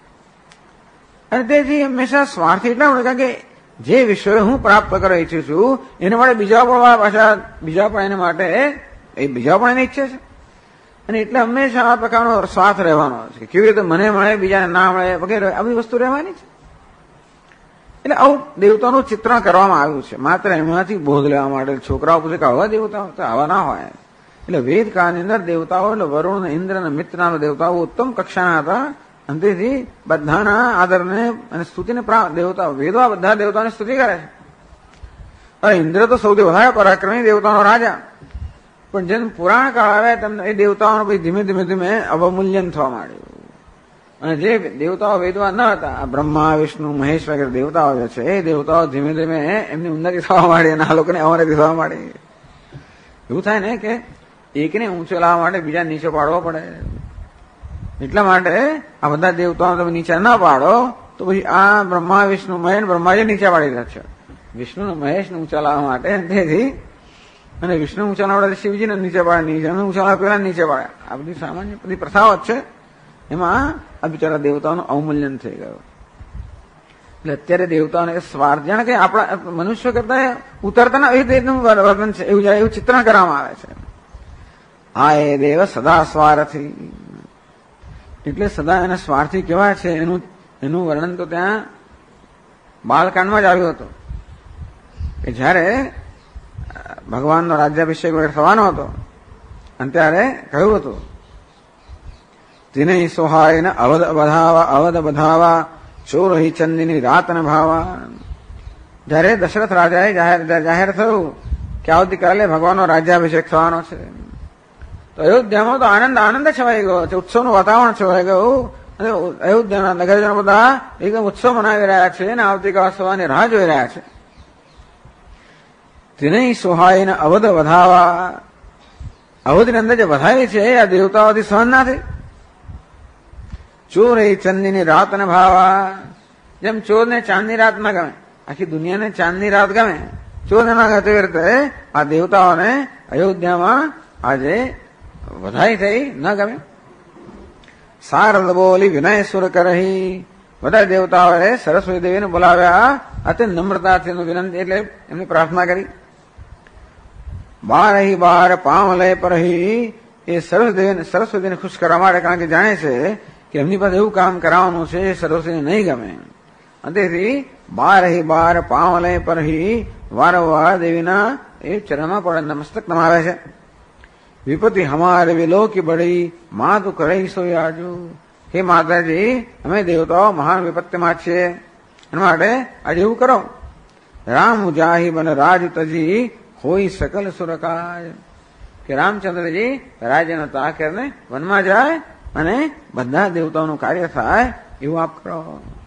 અને તેથી હંમેશા સ્વાર્થી એટલા મળે કારણ કે જે વિષયો હું પ્રાપ્ત કરવા ઈચ્છું છું એના માટે બીજા પણ એના માટે બીજા પણ એને ઈચ્છે છે. અને એટલે હંમેશા આ પ્રકારનો સ્વાર્થ રહેવાનો છે. કેવી રીતે મને મળે બીજાને ના મળે વગેરે આવી વસ્તુ રહેવાની છે. એટલે આવું દેવતાનું ચિત્રણ કરવામાં આવ્યું છે માત્ર એમાંથી બોધ લેવા માટે. છોકરાઓ પૂછે કે આવા દેવતાઓ તો આવા ના હોય. એટલે વેદ કાળની અંદર દેવતાઓ એટલે વરુણ ઇન્દ્ર અને મિત્રના દેવતાઓ ઉત્તમ કક્ષાના હતા. અને તેથી બધાના આદરને અને સ્તુતિને દેવતા વેદો આ બધા દેવતાઓની સ્તુતિ કરે છે. અરે ઇન્દ્ર તો સૌથી વધારે પરાક્રમી દેવતાનો રાજા. પણ જેમ પુરાણ કાળ આવે તમને એ દેવતાઓનું પછી ધીમે ધીમે અવમૂલ્યન થવા માંડ્યું. અને જે દેવતાઓ વેદવાન ન હતા આ બ્રહ્મા વિષ્ણુ મહેશ વગેરે દેવતાઓ જે છે એ દેવતાઓ ધીમે ધીમે એમની ઉન્નતિ થવા માંડી અને આ લોકોને અવનતિ થવા માંડી. એવું થાય ને કે એકને ઊંચો લાવવા માટે બીજા નીચે પાડવો પડે. એટલા માટે આ બધા દેવતાઓ તમે નીચે ના પાડો તો પછી આ બ્રહ્મા વિષ્ણુ મહેશ બ્રહ્માજી નીચે પાડી રહ્યા છે. વિષ્ણુ મહેશ ને ઊંચા લાવવા માટે તેથી અને વિષ્ણુ ઊંચા લાવડે શિવજીને નીચે પાડે નીચે ઊંચા લાવે પેલા નીચે પાડે. આ બધી સામાન્ય બધી પ્રથાઓ જ છે. એમાં આ બિચારા દેવતાઓનું અવમૂલ્યન થઈ ગયું. એટલે અત્યારે દેવતાઓને સ્વાર્થ જાણે કે આપણા મનુષ્ય કરતા ઉતરતા એ દેવનું વર્તન છે એવું ચિત્રણ કરવામાં આવે છે. હા એ દેવ સદા સ્વાર્થી એટલે સદા એના સ્વાર્થી કેવા છે એનું વર્ણન તો ત્યાં બાલકાંડમાં જ આવ્યું હતું કે જયારે ભગવાનનો રાજ્યાભિષેક વગેરે થવાનો હતો અને ત્યારે કહ્યું હતું તિને સોહાયને અવધ બધાવા ચોરહી ચંદીની રાત ન ભાવા. જયારે દશરથ રાજાએ જાહેર થયું કે આવતીકાલે ભગવાનનો રાજ્યાભિષેક થવાનો છે તો અયોધ્યામાં તો આનંદ છવાઈ ગયો છે. ઉત્સવનું વાતાવરણ છવાઈ ગયું અને અયોધ્યાના નગરજનો બધા એકદમ ઉત્સવ મનાવી રહ્યા છે અને આવતીકાલ સવારની રાહ જોઈ રહ્યા છે. તિને સોહાયને અવધ વધાવા અવધની અંદર જે વધાવી છે આ દેવતાઓથી સહન ના થઈ. ચોર એ ચંદીની રાત ને ભાવા જેમ ચોરને ચાંદની રાત ના ગમે આખી દુનિયાને ચાંદની રાત ગમે ચોરને ના ગમે તેવી રીતે આ દેવતાઓને અયોધ્યામાં આજે વધાઈ થઈ ન ગમે. સારદ બોલી વિનય સુર કરહી બધા દેવતાઓએ સરસ્વતી દેવીને બોલાવ્યા અત્યંત નમ્રતાથી વિનંતી એટલે એમની પ્રાર્થના કરી. બાર હી બાર પામલય પરહી એ સરસ્વતીને ખુશ કરવા માટે કારણ કે જાણે છે કે એમની પાસે એવું કામ કરાવવાનું છે એ સરસ્વતીને નહીં ગમે. અને તેથી બાર હી બાર પામલય પરહી વારંવાર દેવીના એ ચરણમાં પડે મસ્તક નમાવે છે. વિપત્તિ હમારે વિલોકી બળી મા તું કરે સોયાજુ હે માતાજી અમે દેવતાઓ મહાન વિપત્તિમાં છીએ એના માટે આજે એવું કરો રામ જાહી બન રાજ તજી હોય સકલ સુરકાય કે રામચંદ્રજી રાજ્યનો ત્યાગ કરીને વનમાં જાય અને બધા દેવતાઓનું કાર્ય થાય એવું આપ કરો.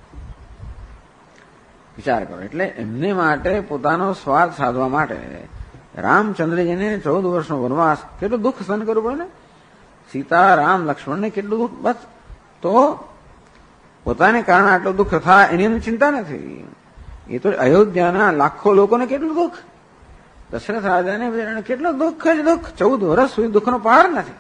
વિચાર કરો એટલે એમને માટે પોતાનો સ્વાર્થ સાધવા માટે રામચંદ્રજીને 14 વર્ષનો વનવાસ કેટલું દુઃખ સહન કરવું પડે ને. સીતા રામ લક્ષ્મણને કેટલું દુઃખ બસ તો પોતાને કારણે આટલું દુઃખ થાય એની એમની ચિંતા નથી. એ તો અયોધ્યાના લાખો લોકોને કેટલું દુઃખ દશરથ રાજાને કેટલું દુઃખ જ દુઃખ 14 વર્ષ સુધી દુઃખનો પાર નથી.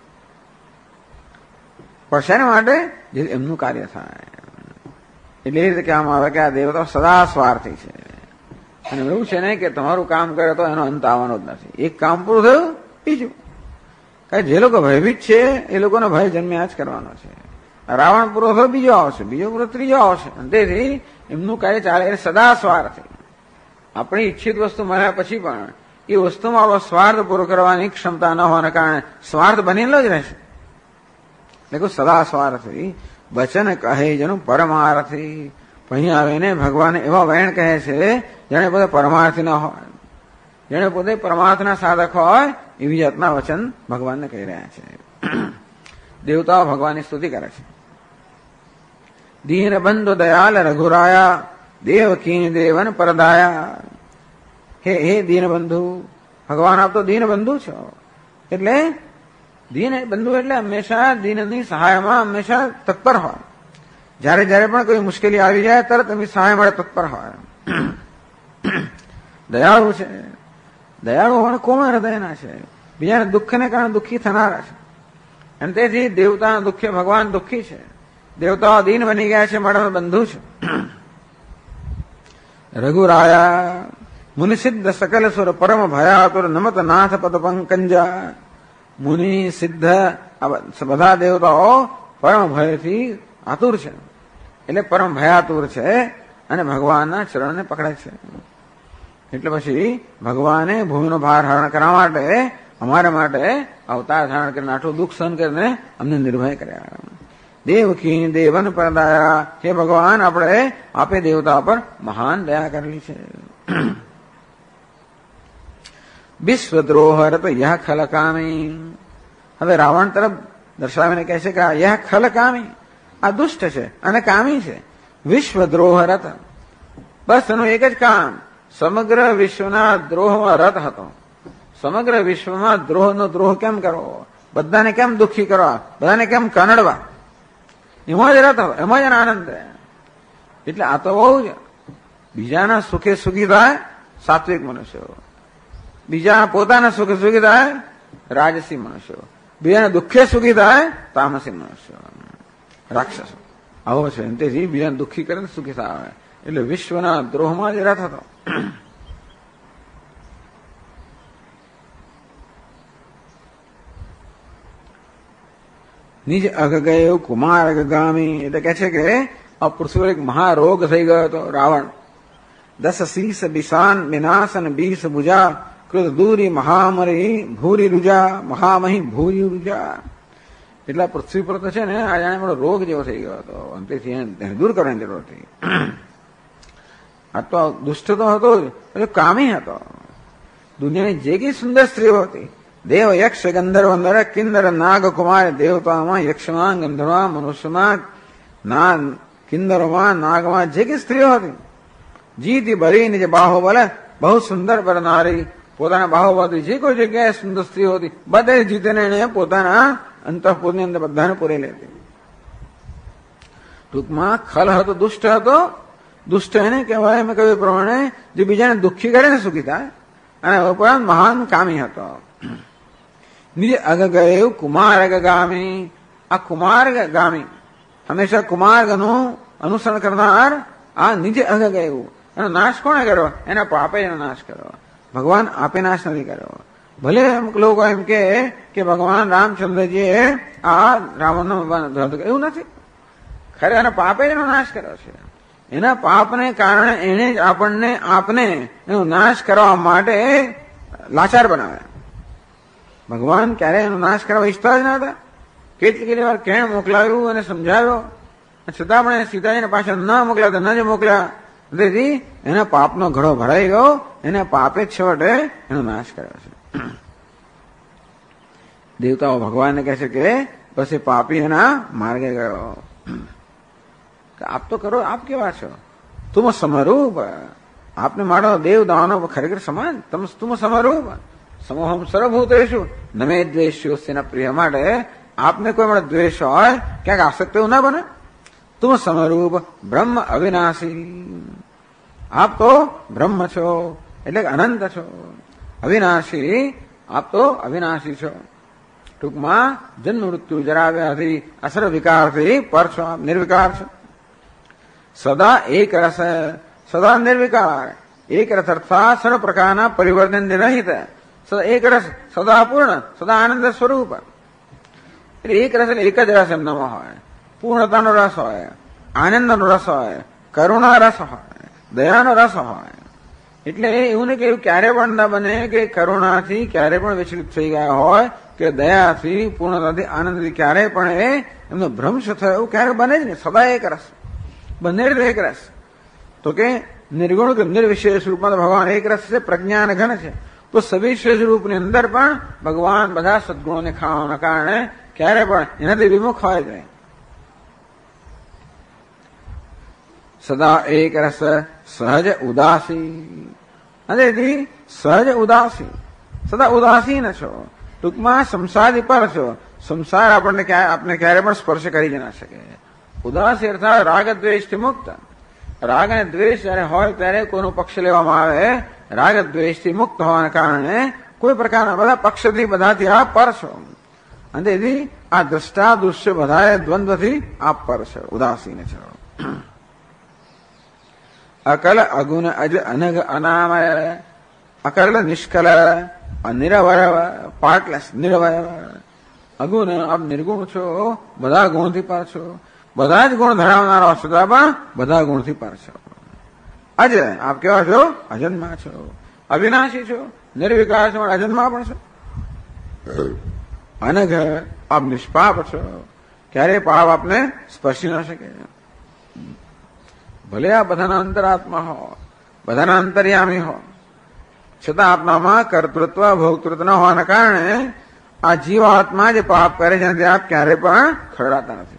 પણ શેના માટે જે એમનું કાર્ય થાય એટલે એ રીતે કહેવામાં આવે કે આ દેવતાઓ સદા સ્વાર્થી છે. અને એવું છે ને કે તમારું કામ કરે તો એનો અંત આવવાનો જ નથી. એક કામ પૂરું થયું બીજું કઈ જે લોકો ભયભીત છે એ લોકોનો ભય જન્મ્યા જ કરવાનો છે. રાવણ પૂરો થયો બીજો આવશે બીજો પૂરો ત્રીજો આવશે અને તેથી એમનું કાર્ય ચાલે એટલે સદા સ્વાર્થી. આપણી ઈચ્છિત વસ્તુ મળ્યા પછી પણ એ વસ્તુમાં આપણો સ્વાર્થ પૂરો કરવાની ક્ષમતા ન હોવાના કારણે સ્વાર્થ બનેલો જ રહેશે. એટલે સદા સ્વાર્થી વચન કહે જેનું પરમાર્થી. અહીંયા આવીને ભગવાન એવા વૈણ કહે છે જેને પોતે પરમાર્થી ન હોય જેને પોતે પરમાર્થના સાધક હોય એવી જાતના વચન ભગવાનને કહી રહ્યા છે. દેવતાઓ ભગવાનની સ્તુતિ કરે છે. દીન બંધુ દયાલ રઘુરાયા દેવકીન દેવન પરદાયા. હે દીનબંધુ ભગવાન આપ તો દીનબંધુ છો. એટલે દીન બંધુ એટલે હંમેશા દીનની સહાયમાં હંમેશા તત્પર હોય. જયારે જયારે પણ કોઈ મુશ્કેલી આવી જાય તરત એમની સહાય મળે તત્પર હોય. દયાળુ છે દયાળુ હોવાને કોમળ હૃદયના છે, બીજાને દુઃખને કારણે દુઃખી થનારા છે. અને તેથી દેવતાના દુઃખે ભગવાન દુઃખી છે. દેવતાઓ દીન બની ગયા છે, મારા બંધુ છે. રઘુરાયા મુનિસિદ્ધ સકલ સુર પરમ ભયાતુર નમત નાથ પદ પંકંજા. મુનિ સિદ્ધ બધા દેવતાઓ પરમ ભયથી આતુર છે, એટલે પરમ ભયાતુર છે અને ભગવાનના ચરણને પકડે છે. એટલે પછી ભગવાને ભૂમિનો ભાર હરણ કરવા માટે અમારા માટે અવતાર ધારણ કરીને આટલું દુઃખ સહન કરીને અમને નિર્ભય કર્યા. દેવકી દેવન પરદાયા, હે ભગવાન આપણે આપે દેવતા પર મહાન દયા કરેલી છે. વિશ્વદ્રોહરત યહ ખલકામી. હવે રાવણ તરફ દર્શાવીને કહે છે કે આ યહ ખલકામી, આ દુષ્ટ છે અને કામી છે. વિશ્વદ્રોહરત, બસ એનું એક જ કામ, સમગ્ર વિશ્વના દ્રોહમાં રત હતો. સમગ્ર વિશ્વમાં દ્રોહનો દ્રોહ કેમ કરવો, બધાને કેમ દુઃખી કરવા, બધાને કેમ કનડવા, એમાં જ રત હતો, એમાં જ આનંદ. એટલે આ તો બહુ જ બીજાના સુખે સુખી થાય સાત્વિક મનુષ્યો, બીજા પોતાના સુખે સુખી થાય રાજસી મનુષ્યો, બીજાના દુઃખે સુખી થાય તામસી મનુષ્યો, રાક્ષસો. આવો છે. તેથી બીજાને દુઃખી કરીને સુખી થાય. એટલે વિશ્વના દ્રોહમાં જ રત હતો. નિજ અગ ગયો કુમાર અગગામી. એટલે કે છે કે આ પૃથ્વી એક મહારોગ થઈ ગયો હતો. રાવણ 10 શીસ બિશાન વિનાશન 20 ભુજા કૃત દૂરી મહામરી ભૂરી રૂજા મહામહી ભૂરી રૂજા. એટલા પૃથ્વી પર તો છે ને આ જાણે મોટો રોગ જેવો થઈ ગયો હતો. અંતેથી એને દૂર કરવાની જરૂર હતી. આ તો દુષ્ટ તો હતો જ, કામી હતો. દુનિયાની જે કઈ સુંદર સ્ત્રીઓ હતી, દેવ યક્ષ ગંધર્વ નર કિન્નર નાગ કુમાર, દેવતામાં યક્ષમાં ગંધર્વમાં મનુષ્યમાં કિન્નરોમાં નાગમાં જે કઈ સ્ત્રીઓ હતી, જીતી ભરી નિજ બાહુબલ બહુ સુંદર બરનારી. પોતાના બાહુબલથી જે કોઈ જગ્યાએ સુંદર સ્ત્રીઓ હતી બધે જીતીને એને પોતાના અંતઃપુરની અંદર બધાને પૂરી લેતી. ટૂંકમાં ખલ હતો, દુષ્ટ હતો. દુષ્ટ એને કહેવાય એમ કહ્યું પ્રમાણે જે બીજાને દુઃખી કરે ને સુખી થાય. અને ઉપરાંત મહાન કામી હતો. નિજ અગગય કુમાર અગગામી. આ કુમાર ગામી, હંમેશા કુમાર્ગનું અનુસરણ કરનાર આ નિજ અગગયું. એનો નાશ કોણે કર્યો? એના પાપે એનો નાશ કર્યો. ભગવાન આપે નાશ નથી કર્યો. ભલે અમુક લોકો એમ કે ભગવાન રામચંદ્રજીએ આ રાવણનો એવું નથી. ખરે એના પાપે એનો નાશ કર્યો છે. એના પાપને કારણે એને જ આપને એનો નાશ કરવા માટે લાચાર બનાવ્યા. ભગવાન ક્યારેય એનો નાશ કરવા ઈચ્છતા જ ન હતા. કેટલી વાર કેમ મોકલાવ્યું અને સમજાવ્યો, છતાં પણ સીતાજીને પાછળ ન મોકલ્યા તો ન જ મોકલ્યા. તેથી એના પાપનો ઘડો ભરાઈ ગયો. એના પાપે છેવટે એનો નાશ કર્યો છે. દેવતાઓ ભગવાનને કહે છે કે બસ એ પાપી એના માર્ગે ગયો. આપ તો કરો, આપ કેવા છો? તુમ સમરૂપ. આપને મારો દેવ દાનો ખરેખર સમાન. તુમ સમરૂપ સમોહમ સર્વભૂતેષુ નમે દ્વેષ્યોસ્યના પ્રિય. માટે આપને કોઈ મળે દ્વેષ હોય, ક્યાંક આસક્ત એવું ના બને. તુમ સમરૂપ બ્રહ્મ અવિનાશી. આપ તો બ્રહ્મ છો, એટલે અનંત છો. અવિનાશી, આપ તો અવિનાશી છો. ટૂંકમાં જન્મ મૃત્યુ જરા વ્યાધિ અસર વિકારથી પર છો, આપ નિર્વિકાર છો. સદા એક રસ, સદા નિર્વિકાર. એક રસ અર્થાત સર્વ પ્રકારના પરિવર્તન રહિત. સદા એક રસ, સદા પૂર્ણ, સદા આનંદ સ્વરૂપ. એટલે એક રસ એટલે એક જ રસ એમનામાં હોય. પૂર્ણતાનો રસ હોય, આનંદનો રસ હોય, કરુણા રસ હોય, દયાનો રસ હોય. એટલે એવું ને કે એવું ક્યારે પણ ના બને કે કરુણાથી ક્યારે પણ વિચલિત થઈ ગયા હોય કે દયાથી પૂર્ણતાથી આનંદથી ક્યારે પણ એમનો ભ્રંશ થયો એવું ક્યારે બને જ નહીં. સદા એક રસ, બંને રીતે એક રસ. તો કે નિર્ગુણ કે નિર્વિશેષ રૂપમાં ભગવાન એક રસ છે, પ્રજ્ઞાન ઘન છે. તો સવિશેષ રૂપની અંદર પણ ભગવાન બધા સદગુણોને ખાવાના કારણે ક્યારે પણ એનાથી વિમુખ હોય જ નહીં. સદા એક રસ સહજ ઉદાસી. અને સહજ ઉદાસી, સદા ઉદાસીન છો. ટૂંકમાં સંસારી પર છો. સંસાર આપને ક્યારે પણ સ્પર્શ કરી જ ના શકે. ઉદાસી અર્થાત રાગ દ્વેષથી મુક્ત. રાગ અને દ્વેષ જયારે હોય ત્યારે કોઈનો પક્ષ લેવામાં આવે રાગ દ્વેષથી મુક્ત હોવાને કારણે કોઈ પ્રકારના બધા પક્ષથી બધાથી આપ પર છો. અને તેથી આ દ્રષ્ટા દૃશ્ય બધા દ્વંદ્વથી આપ પર છો, ઉદાસીન છો. અકલ અગુણ અજ અનગ અનામય, અકલ નિષ્કલ નિરવય, પાર્ટલેસ નિરવય. અગુણ આપ નિર્ગુણ છો, બધા ગુણથી પર છો, બધા જ ગુણ ધરાવનારા છતાં પણ બધા ગુણથી પર છો. અજ આપ કેવા છો? અજન્મા છો, અવિનાશી છો, નિર્વિકાર છો, અજન્મા પણ છો. અનઘ આપ નિષ્પાપ છો, ક્યારે પાપ આપને સ્પર્શી ન શકે. ભલે આ બધાના અંતરાત્મા હો, બધાના અંતર્યામી હો, છતાં આપનામાં કર્તૃત્વ ભોક્તૃત્વ ન હોવાના કારણે આ જીવાત્મા જે પાપ કરે છે તે આપ ક્યારે પણ ખરડાતા નથી.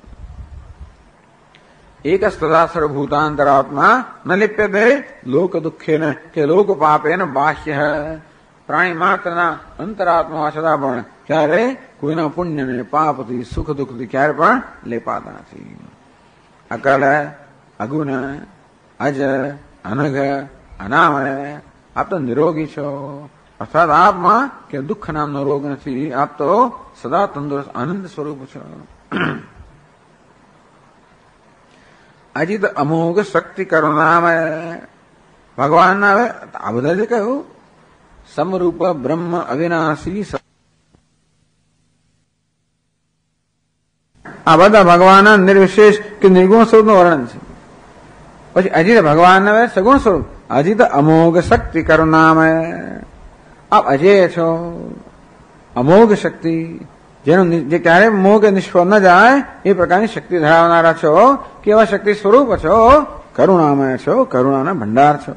એક તથા સર્વભૂતાંતરાત્મા ન લિપ્યતે લોક દુઃખેન કે લોક પાપેન બાહ્ય. પ્રાણી માત્રના અંતરાત્મા હોવા છતાં પણ ક્યારે કોઈના પુણ્યને પાપથી સુખ દુઃખથી ક્યારે પણ લેપાતા નથી. અકલ અગુણ અજ અનઘ અનામય, આપ તો નિરોગી છો, અર્થાત આપમાં કે દુઃખ નામનો રોગ નથી. આપ તો સદા તંદુરસ્ત આનંદ સ્વરૂપ છો. અજીત અમોઘ શક્તિ કરુણામય, ભગવાનના હવે આ બધા જે કહ્યું સમરૂપ બ્રહ્મ અવિનાશી, આ બધા ભગવાનના નિર્વિશેષ કે નિર્ગુણ સ્વરૂપનું વર્ણન છે. પછી અજીત ભગવાન હવે સગુણ સ્વરૂપ, અજીત અમોઘ શક્તિ કરુણામય, આપ અજેય છો, અમોઘ શક્તિ, જેનું જે ક્યારે મોઘ નિષ્ફળ ન જાય એ પ્રકારની શક્તિ ધરાવનારા છો, કેવા શક્તિ સ્વરૂપ છો, કરુણામય છો, કરુણાના ભંડાર છો.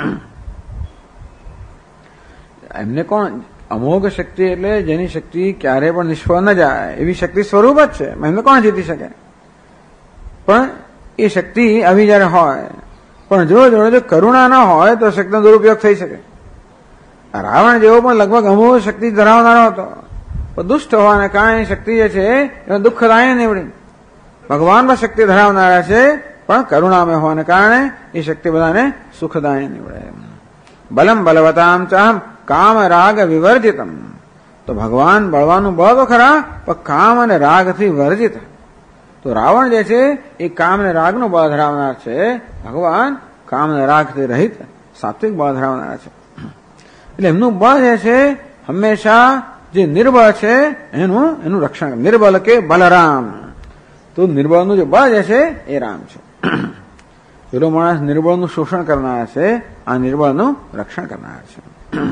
એમને કોણ અમોઘ શક્તિ એટલે જેની શક્તિ ક્યારે પણ નિષ્ફળ ન જાય એવી શક્તિ સ્વરૂપ જ છે. એમને કોણ જીતી શકે? પણ એ શક્તિ આવી જયારે હોય, પણ જો જોડે કરુણા ન હોય તો શક્તિનો દુરુપયોગ થઈ શકે. રાવણ જેવો પણ લગભગ અમોઘ શક્તિ ધરાવનારો હતો, પણ દુષ્ટ હોવાને કારણે શક્તિ જે છે એ દુઃખદાયી નીવડી. ભગવાન પણ શક્તિ ધરાવનારા છે, પણ કરુણામય હોવાને કારણે એ શક્તિ બધાને સુખદાયી નીવડે. બલમ બલવતામ ચાહમ કામ રાગ વિવર્જિતમ, તો ભગવાન બળવાનું બળ તો ખરા, પણ કામ અને રાગથી વર્જિત. તો રાવણ જે છે એ કામ અને રાગનું બળ ધરાવનાર છે, ભગવાન કામ અને રાગથી રહિત સાત્વિક બળ ધરાવનાર છે. એટલે એમનું બળ જે છે હંમેશા જે નિર્બળ છે એનું રક્ષણ. નિર્બલ કે બલરામ, તો નિર્બળનું જે બળ જે છે એ રામ છે. પેલો માણસ નિર્બળનું શોષણ કરનાર છે, આ નિર્બળનું રક્ષણ કરનાર છે.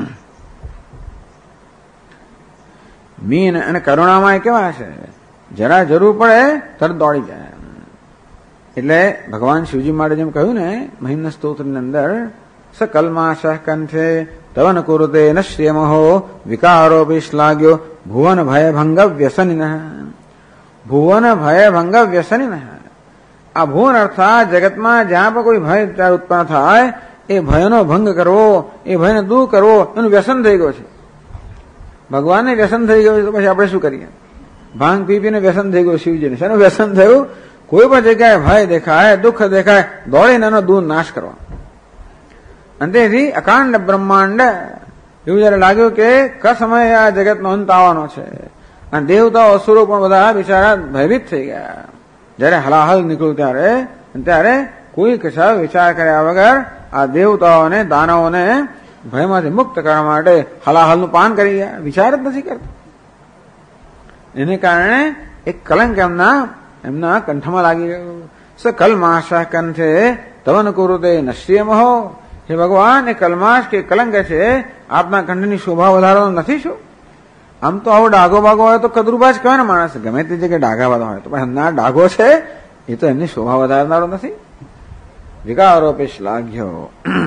મીન અને કરુણામાં કેવા છે? જરા જરૂર પડે તરત દોડી જાય. એટલે ભગવાન શિવજી માટે જેમ કહ્યું ને મહિમ્ન સ્તોત્રની અંદર, સકલમાશ કંઠે તવન કુરુતે ન શ્રેમહો વિકારો વિશ્લાગ્યો ભુવન ભય ભંગ વ્યસનિન. ભુવન ભય ભંગ વ્યસનિન, આ ભુવન અર્થાત જગતમાં જ્યાં પણ કોઈ ભય ત્યારે ઉત્પન્ન થાય એ ભયનો ભંગ કરવો, એ ભયને દૂર કરવો એનું વ્યસન થઈ ગયું છે. ભગવાનને વ્યસન થઈ ગયું તો પછી આપણે શું કરીએ? ભાંગ પી પીને વ્યસન થઈ ગયું શિવજીને. શેનું વ્યસન થયું? કોઈ પણ જગ્યાએ ભય દેખાય, દુઃખ દેખાય, દોડીને એનો દૂર નાશ કરવા. અને તેથી અકાંડ બ્રહ્માંડ એવું જયારે લાગ્યું કે સમયે આ જગતનો અંત આવવાનો છે, અને દેવતાઓ અસુરો પણ બધા બિચારા ભયભીત થઈ ગયા. જયારે હલાહલ નીકળ્યું ત્યારે કોઈ કશા વિચાર કર્યા વગર આ દેવતાઓને દાનવોને ભયમાંથી મુક્ત કરવા માટે હલાહલનું પાન કરી ગયા, વિચાર જ નથી કરતા. એને કારણે એક કલંક એમના કંઠમાં લાગી ગયું. સ કલમાશા કંઠે તવન કુરુતે નશ્યમહો, હે ભગવાન એ કલમાશ કે કલંક છે આપના કંઠની શોભા વધારવાનો નથી શું? આમ તો આવો ડાઘો બાગો હોય તો કદરૂબા જ કહેવાય ને માણસ, ગમે તે જગ્યાએ ડાઘા બધા હોય તો, પણ ના ડાઘો છે એ તો એમની શોભા વધારનારો નથી. વિકારોપે શ્લાઘ્યો,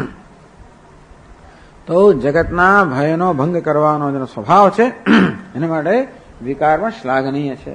તો જગતના ભયનો ભંગ કરવાનો જેનો સ્વભાવ છે એના માટે વિકાર પણ શ્લાઘનીય છે.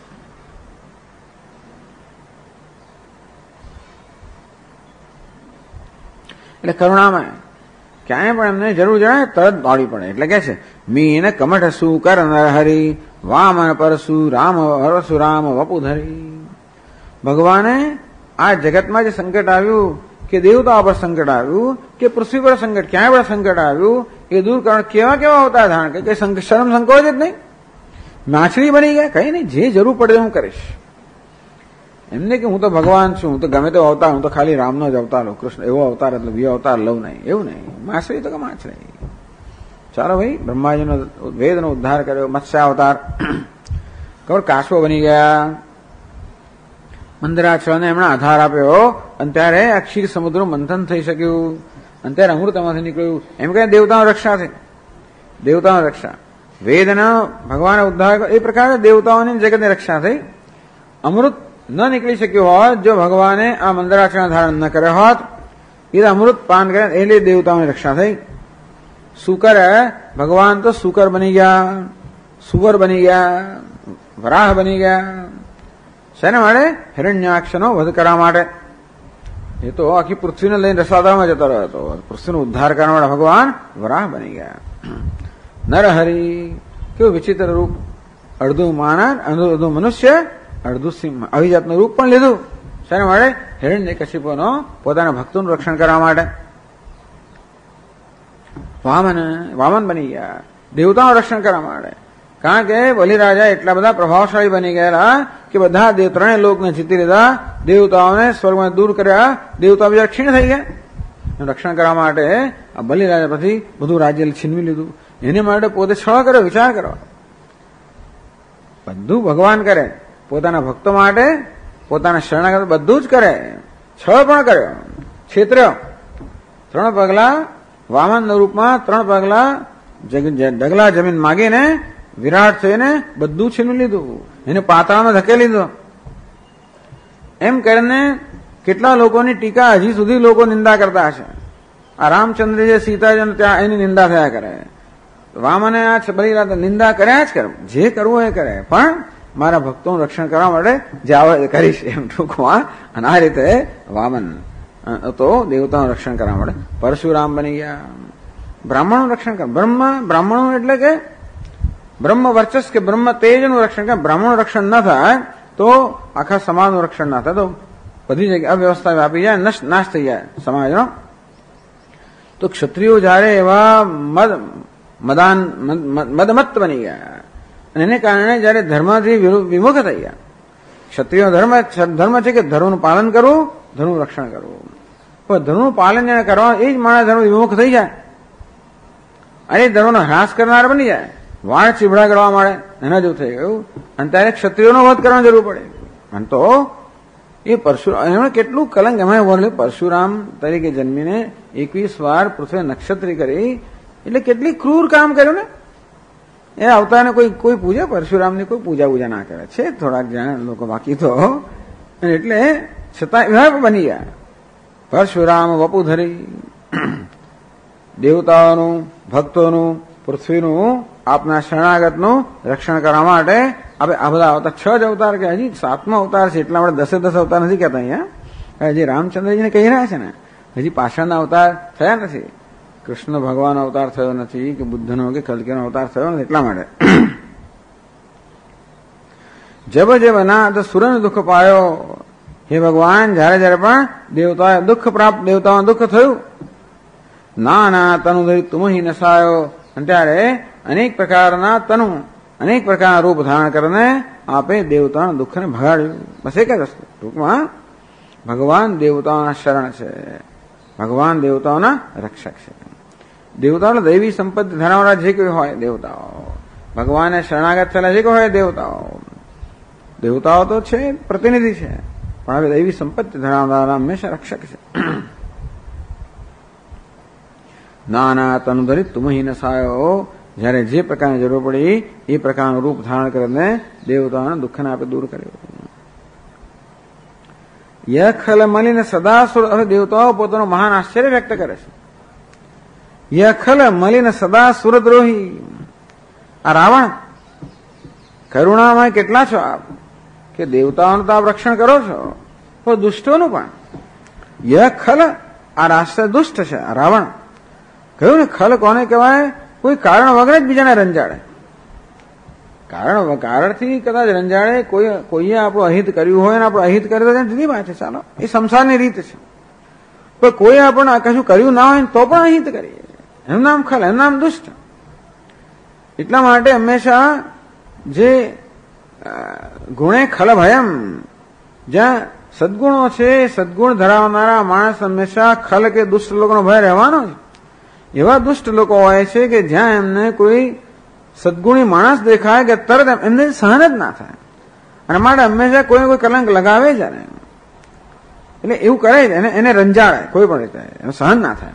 એટલે કરુણામય, ક્યાંય પણ એમને જરૂર જણાય તરત દોડી પડે. એટલે કે છે મીન કમઠ સુ કર નરહરી વામન પરસુ રામ પરશુરામ વપુધરી. ભગવાને આ જગતમાં જે સંકટ આવ્યું કે દેવતાઓ પર સંકટ આવ્યું કે પૃથ્વી પર સંકટ ક્યાંય પણ સંકટ આવ્યું એ દૂર કરવા કેવા કેવા અવતાર ધારણ કે શરમ સંકોચ જ નહીં. માછલી બની ગયા, કઈ નહીં, જે જરૂર પડે હું કરીશ. એમને કે હું તો ભગવાન છું, હું તો ગમે તેવો અવતાર, હું તો ખાલી રામનો જ અવતાર લઉં, કૃષ્ણ એવો અવતાર એટલે બીજો અવતાર લઉં નહીં, એવું નહીં. માછલી તો કે માછલી. ચાલો ભાઈ, બ્રહ્માજીનો વેદનો ઉદ્ધાર કર્યો, મત્સ્ય અવતાર, ખબર કાસવો બની ગયા, મંદરાચળને એમણે આધાર આપ્યો અને ત્યારે આ ક્ષીર સમુદ્ર મંથન થઈ શક્યું અને ત્યારે અમૃતમાંથી નીકળ્યું. એમ કહે દેવતાનો રક્ષા છે, દેવતાનો રક્ષા. વેદના ભગવાને ઉદ્ધાર એ પ્રકારે દેવતાઓની જગતની રક્ષા થઈ. અમૃત ન નીકળી શક્યું હોત જો ભગવાને આ મંદરાચળ ધારણ ન કર્યો હોત, એ અમૃત પાન કરે એટલે દેવતાઓની રક્ષા થઈ. સુકર ભગવાન તો સુકર બની ગયા, સુવર બની ગયા, વરાહ બની ગયા. શેના માટે? હિરણ્યાક્ષનો વધ કરવા માટે. એ તો આખી પૃથ્વીને લઈને રસાદામાં જતો રહ્યો હતો. પૃથ્વીનો ઉદ્ધાર કરવા માટે ભગવાન વરાહ બની ગયા. નરહરી કેવું વિચિત્ર રૂપ, અડધું માનવ, અડધું મનુષ્ય, અડધું સિંહ, આવી જાતનું રૂપ પણ લીધું. શેના માટે? હિરણ્યકશિપુનો પોતાના ભક્તોનું રક્ષણ કરવા માટે. વામન બની ગયા દેવતાનું રક્ષણ કરવા માટે. કારણ કે બલિરાજા એટલા બધા પ્રભાવશાળી બની ગયેલા કે બધા ત્રણેય લોકને જીતી લીધા, દેવતાઓને સ્વર્ગમાં દૂર કર્યા, દેવતાઓ બીજા ક્ષીણ થઈ ગયા. રક્ષણ કરવા માટે આ બલિરાજા પછી બધું રાજ્ય છીનવી લીધું. એની માટે પોતે છળ કર્યો, વિચાર કરો. બધું ભગવાન કરે પોતાના ભક્તો માટે, પોતાના શરણાગત બધું જ કરે. છળ પણ કર્યો, છેતર્યો. 3 પગલા વામનના રૂપમાં 3 પગલા ઢગલા જમીન માગીને વિરાટ થઈને બધું છીનવી લીધું, એને પાતાળમાં ધકેલી લીધો. એમ કરીને કેટલા લોકોની ટીકા હજી સુધી લોકો નિંદા કરતા હશે. આ રામચંદ્ર જે સીતાજી ત્યાં એની નિંદા થયા કરે, વામને આ બલિરાજા નિંદા કર્યા જ કરે, જે કરવું એ કરે, પણ મારા ભક્તોનું રક્ષણ કરવા માટે જે આવે કરીશ એમ ટૂંકમાં. અને આ રીતે વામન તો દેવતાનું રક્ષણ કરવા માટે પરશુરામ બની ગયા. બ્રાહ્મણનું રક્ષણ કર, બ્રાહ્મણો એટલે કે બ્રહ્મ વર્ચસ કે બ્રહ્મ તેજનું રક્ષણ કરે. બ્રાહ્મણનું રક્ષણ ન થાય તો આખા સમાજનું રક્ષણ ના થાય, તો બધી જગ્યાએ અવ્યવસ્થા વ્યાપી જાય, નાશ થઈ જાય સમાજનો. તો ક્ષત્રિયો જયારે એવા મદમત બની ગયા અને એને કારણે જયારે ધર્મથી વિમુખ થઈ ગયા. ક્ષત્રિયો ધર્મ છે કે ધર્મનું પાલન કરવું, ધર્મનું રક્ષણ કરવું. પણ ધર્મનું પાલન જેને કરવા એ જ માણસ ધર્મ વિમુખ થઈ જાય અને ધર્મનો હ્રાસ કરનાર બની જાય, વાળ ચીબડા કરવા મળે, એના જેવું થઈ ગયું. અને ત્યારે ક્ષત્રિયોનો વધ કરવાની જરૂર પડે. અને તો એ પરશુરામ એમણે કેટલું કલંક એમાં વર્ણ્યું. પરશુરામ તરીકે જન્મીને 21 વાર પૃથ્વી નક્ષત્રી કરી એટલે કેટલી ક્રૂર કામ કર્યું ને. એ અવતારને કોઈ પૂજા, પરશુરામની કોઈ પૂજા ના કરે છે થોડાક જણા લોકો, બાકી તો. એટલે છતાં એવા બની ગયા. પરશુરામ વપુધરી, દેવતાઓનું, ભક્તોનું, પૃથ્વીનું, આપના શરણાગતનું રક્ષણ કરવા માટે આપણે આ બધા અવતાર 6 જ અવતાર કે હજી 7મો અવતાર છે, એટલા માટે 10 અવતાર નથી કહેતા અહીંયા. હજી રામચંદ્રજીને કહી રહ્યા છે ને, હજી પાછળના અવતાર થયા નથી. કૃષ્ણ ભગવાન અવતાર થયો નથી કે બુદ્ધનો કે કલ્કીનો અવતાર થયો નથી, એટલા માટે. જબ જબ અનાદ સુરને દુઃખ પાયો, હે ભગવાન જયારે પણ દેવતાએ દુઃખ પ્રાપ્ત, દેવતાઓને દુઃખ થયું, ના તનુધરી તુમ હિ નસાયો, અને ત્યારે અનેક પ્રકારના તનુ, અનેક પ્રકારના રૂપ ધારણ કરીને આપે દેવતાના દુઃખને ભગાડ્યું. બસ એક જ વસ્તુ, ટૂંકમાં ભગવાન દેવતાઓના શરણ છે, ભગવાન દેવતાઓના રક્ષક છે. દેવતાઓ દૈવી સંપત્તિ ધરાવનારા જે કોઈ હોય દેવતાઓ, ભગવાનને શરણાગત થયેલા જે કોઈ હોય દેવતાઓ તો છે પ્રતિનિધિ છે, પણ હવે દૈવી સંપત્તિ ધરાવનારા હંમેશા રક્ષક છે. નાના તનુધરી તુમ હિ નસાયો, જયારે જે પ્રકારની જરૂર પડી એ પ્રકારનું રૂપ ધારણ કરીને દેવતાઓના દુઃખને આપે દૂર કર્યું. યખલ મલિન સદાસુર, હવે દેવતાઓ પોતાનું મહાન આશ્ચર્ય વ્યક્ત કરે છે. યખલ મલિન સદા સુરદ્રોહી, આ રાવણ કરુણામય કેટલા છો આપ, કે દેવતાઓનું તો આપ રક્ષણ કરો છો, તો દુષ્ટોનું પણ. યખલ, આ રાષ્ટ્ર દુષ્ટ છે, આ રાવણ. કહ્યું ને, ખલ કોને કહેવાય? કોઈ કારણ વગર જ બીજાને રંજાડે. કારણથી કદાચ રંજાડે, કોઈએ આપણું અહિત કર્યું હોય ને આપણું અહિત કરે તો જુદી વાત છે, ચાલો એ સંસારની રીત છે. પણ કોઈ આપણને કશું કર્યું ના હોય તો પણ અહિત કરીએ, એનું નામ ખલ, એનું નામ દુષ્ટ. એટલા માટે હંમેશા જે ગુણે ખલ ભયમ, જ્યાં સદગુણો છે, સદગુણ ધરાવનારા માણસ હંમેશા ખલ કે દુષ્ટ લોકોનો ભય રહેવાનો છે. એવા દુષ્ટ લોકો હોય છે કે જ્યાં એમને કોઈ સદગુણી માણસ દેખાય કે તરત એમને સહન જ ના થાય, અને માટે હંમેશા કોઈ કલંક લગાવે જ ને, એટલે એવું કરે જ, એને રંજાડે કોઈ પણ રીતે, એનું સહન ના થાય.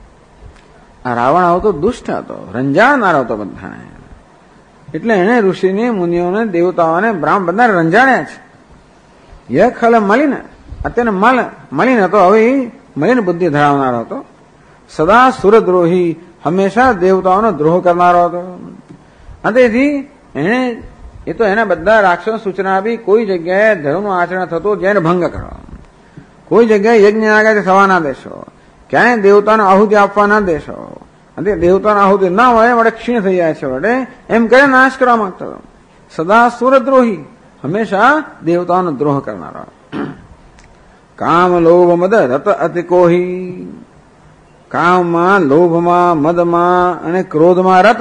આ રાવણ આવતો દુષ્ટ હતો, રંજાડનાર હતો બધાને, એટલે એને ઋષિને, મુનિઓને, દેવતાઓને, બ્રાહ્મણ બધાને રંજાડ્યા છે. યહ ખલ મળીને, અત્યારે મળીને હતો, હવે મળીને બુદ્ધિ ધરાવનારો હતો. સદા સુરદ્રોહી, હંમેશા દેવતાઓનો દ્રોહ કરનારો હતો. અને તેથી એને એ તો એના બધા રાક્ષસો સૂચના આપી, કોઈ જગ્યાએ ધર્મનું આચરણ થતું જેને ભંગ કરો, કોઈ જગ્યાએ યજ્ઞ આગળ થવા ના દેશો, ક્યાંય દેવતાને આહુતિ આપવા ના દેશો. અને દેવતાને આહુતિ ના હોય વડે ક્ષીણ થઈ જાય છે, વડે એમ કરે નાશ કરવા માંગતો હતો. સદા સુરદ્રોહી, હંમેશા દેવતાઓનો દ્રોહ કરનારો. કામ લોભ મદ રત અતિકોહી, કામમાં, લોભમાં, મદમાં અને ક્રોધમાં રત.